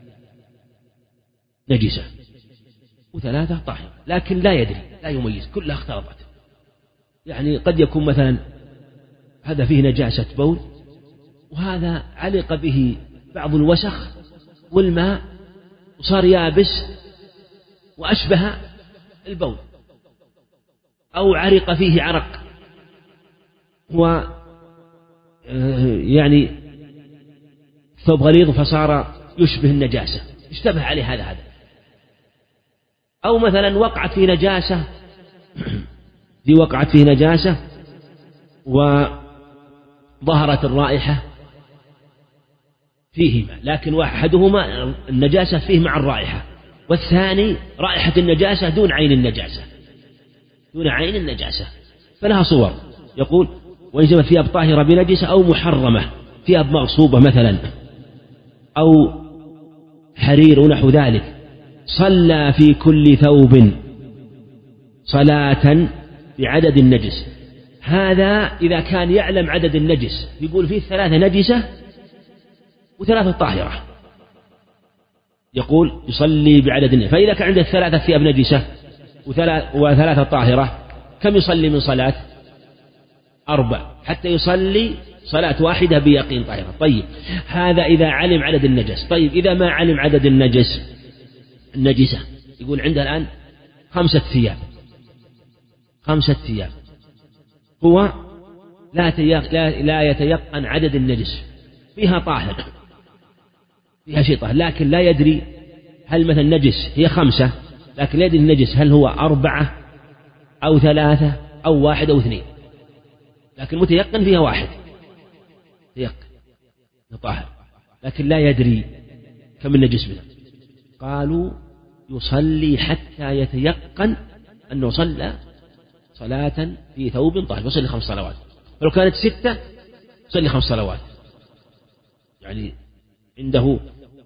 نجسة و3 طاهرة، لكن لا يدري، لا يميز، كلها اختلطت. يعني قد يكون مثلا هذا فيه نجاسة بول، وهذا علق به بعض الوسخ والماء وصار يابس وأشبه البول، أو عرق فيه عرق، يعني ثوب غليظ فصار يشبه النجاسة، اشتبه عليه هذا. أو مثلا وقعت فيه نجاسة وقعت فيه نجاسة وظهرت الرائحة فيهما، لكن أحدهما النجاسة فيه مع الرائحة، والثاني رائحة النجاسة دون عين النجاسة، فلها صور. يقول: وإن جمع ثياب طاهرة بنجسة أو محرمة، ثياب مغصوبة مثلا أو حرير ونحو ذلك، صلى في كل ثوب صلاة بعدد النجس. هذا إذا كان يعلم عدد النجس، يقول فيه 3 نجسة و3 طاهرة، يقول يصلي بعدد النجس. فإذا كان عنده 3 ثياب نجسة و3 طاهرة، كم يصلي من صلاة؟ 4، حتى يصلي صلاة واحدة بيقين طاهرة. طيب، هذا إذا علم عدد النجس. طيب، إذا ما علم عدد النجسة، يقول عنده الآن 5 ثياب، هو لا يتيقن عدد النجس، فيها طاهر، فيها شيء طاهر، لكن لا يدري هل مثلا نجس هي 5، لكن لا يدري النجس هل هو 4 أو 3 أو 1 أو 2، لكن متيقن فيها 1، يتيقن طاهر، لكن لا يدري كم النجس منها. قالوا يصلي حتى يتيقن أنه صلى صلاة في ثوب طاهر، يصلي 5 صلوات. فلو كانت 6 يصلي 5 صلوات، يعني عنده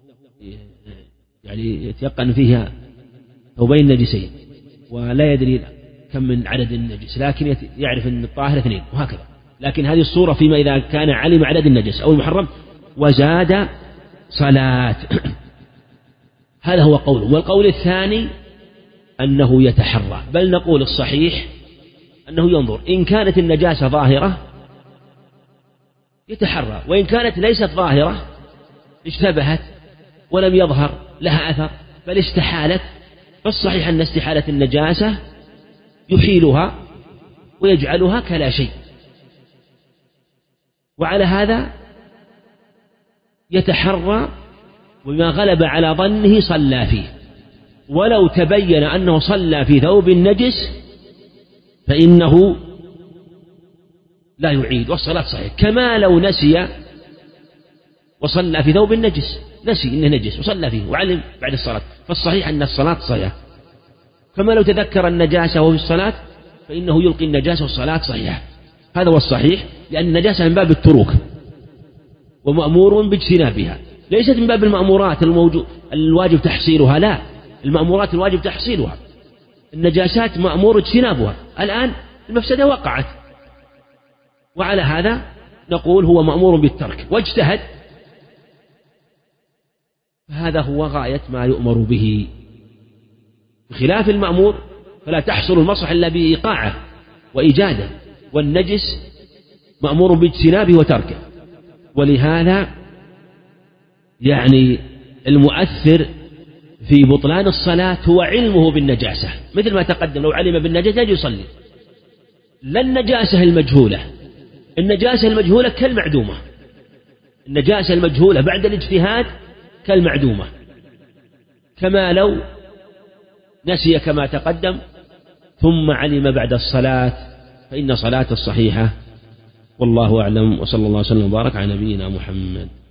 يعني يتيقن فيها ثوبين نجسين، ولا يدري كم من عدد النجس، لكن يعرف أن الطاهر 2، وهكذا. لكن هذه الصورة فيما إذا كان علم عدد النجس أو المحرم وزاد صلاة. هذا هو قوله. والقول الثاني أنه يتحرى، بل نقول الصحيح أنه ينظر، إن كانت النجاسة ظاهرة يتحرى، وإن كانت ليست ظاهرة اشتبهت ولم يظهر لها أثر بل استحالت، فالصحيح أن استحالة النجاسة يحيلها ويجعلها كلا شيء، وعلى هذا يتحرى، وما غلب على ظنه صلى فيه، ولو تبين أنه صلى في ثوب نجس فإنه لا يعيد، والصلاة صحيحة. كما لو نسي وصلى في ثوب نجس، نسي إنه نجس وصلى فيه وعلم بعد الصلاة، فالصحيح أن الصلاة صحيحة. كما لو تذكر النجاسة وهو في الصلاة فإنه يلقي النجاسة والصلاة صحيحة. هذا هو الصحيح، لأن النجاسة من باب التروك ومأمور باجتنابها، ليست من باب المأمورات الواجب تحصيلها، لا، المأمورات الواجب تحصيلها، النجاسات مأمور اجتنابها. الآن المفسدة وقعت، وعلى هذا نقول هو مأمور بالترك واجتهد، فهذا هو غاية ما يؤمر به، بخلاف المأمور فلا تحصل المصلحة إلا بإيقاعه وإيجاده، والنجس مأمور باجتنابه وتركه. ولهذا يعني المؤثر في بطلان الصلاة هو علمه بالنجاسة، مثل ما تقدم، لو علم بالنجاسة يصلي. لا النجاسة المجهولة، النجاسة المجهولة كالمعدومة، النجاسة المجهولة بعد الاجتهاد كالمعدومة، كما لو نسي كما تقدم ثم علم بعد الصلاة فإن صلاة الصحيحة. والله أعلم، وصلى الله وسلم وبارك على نبينا محمد.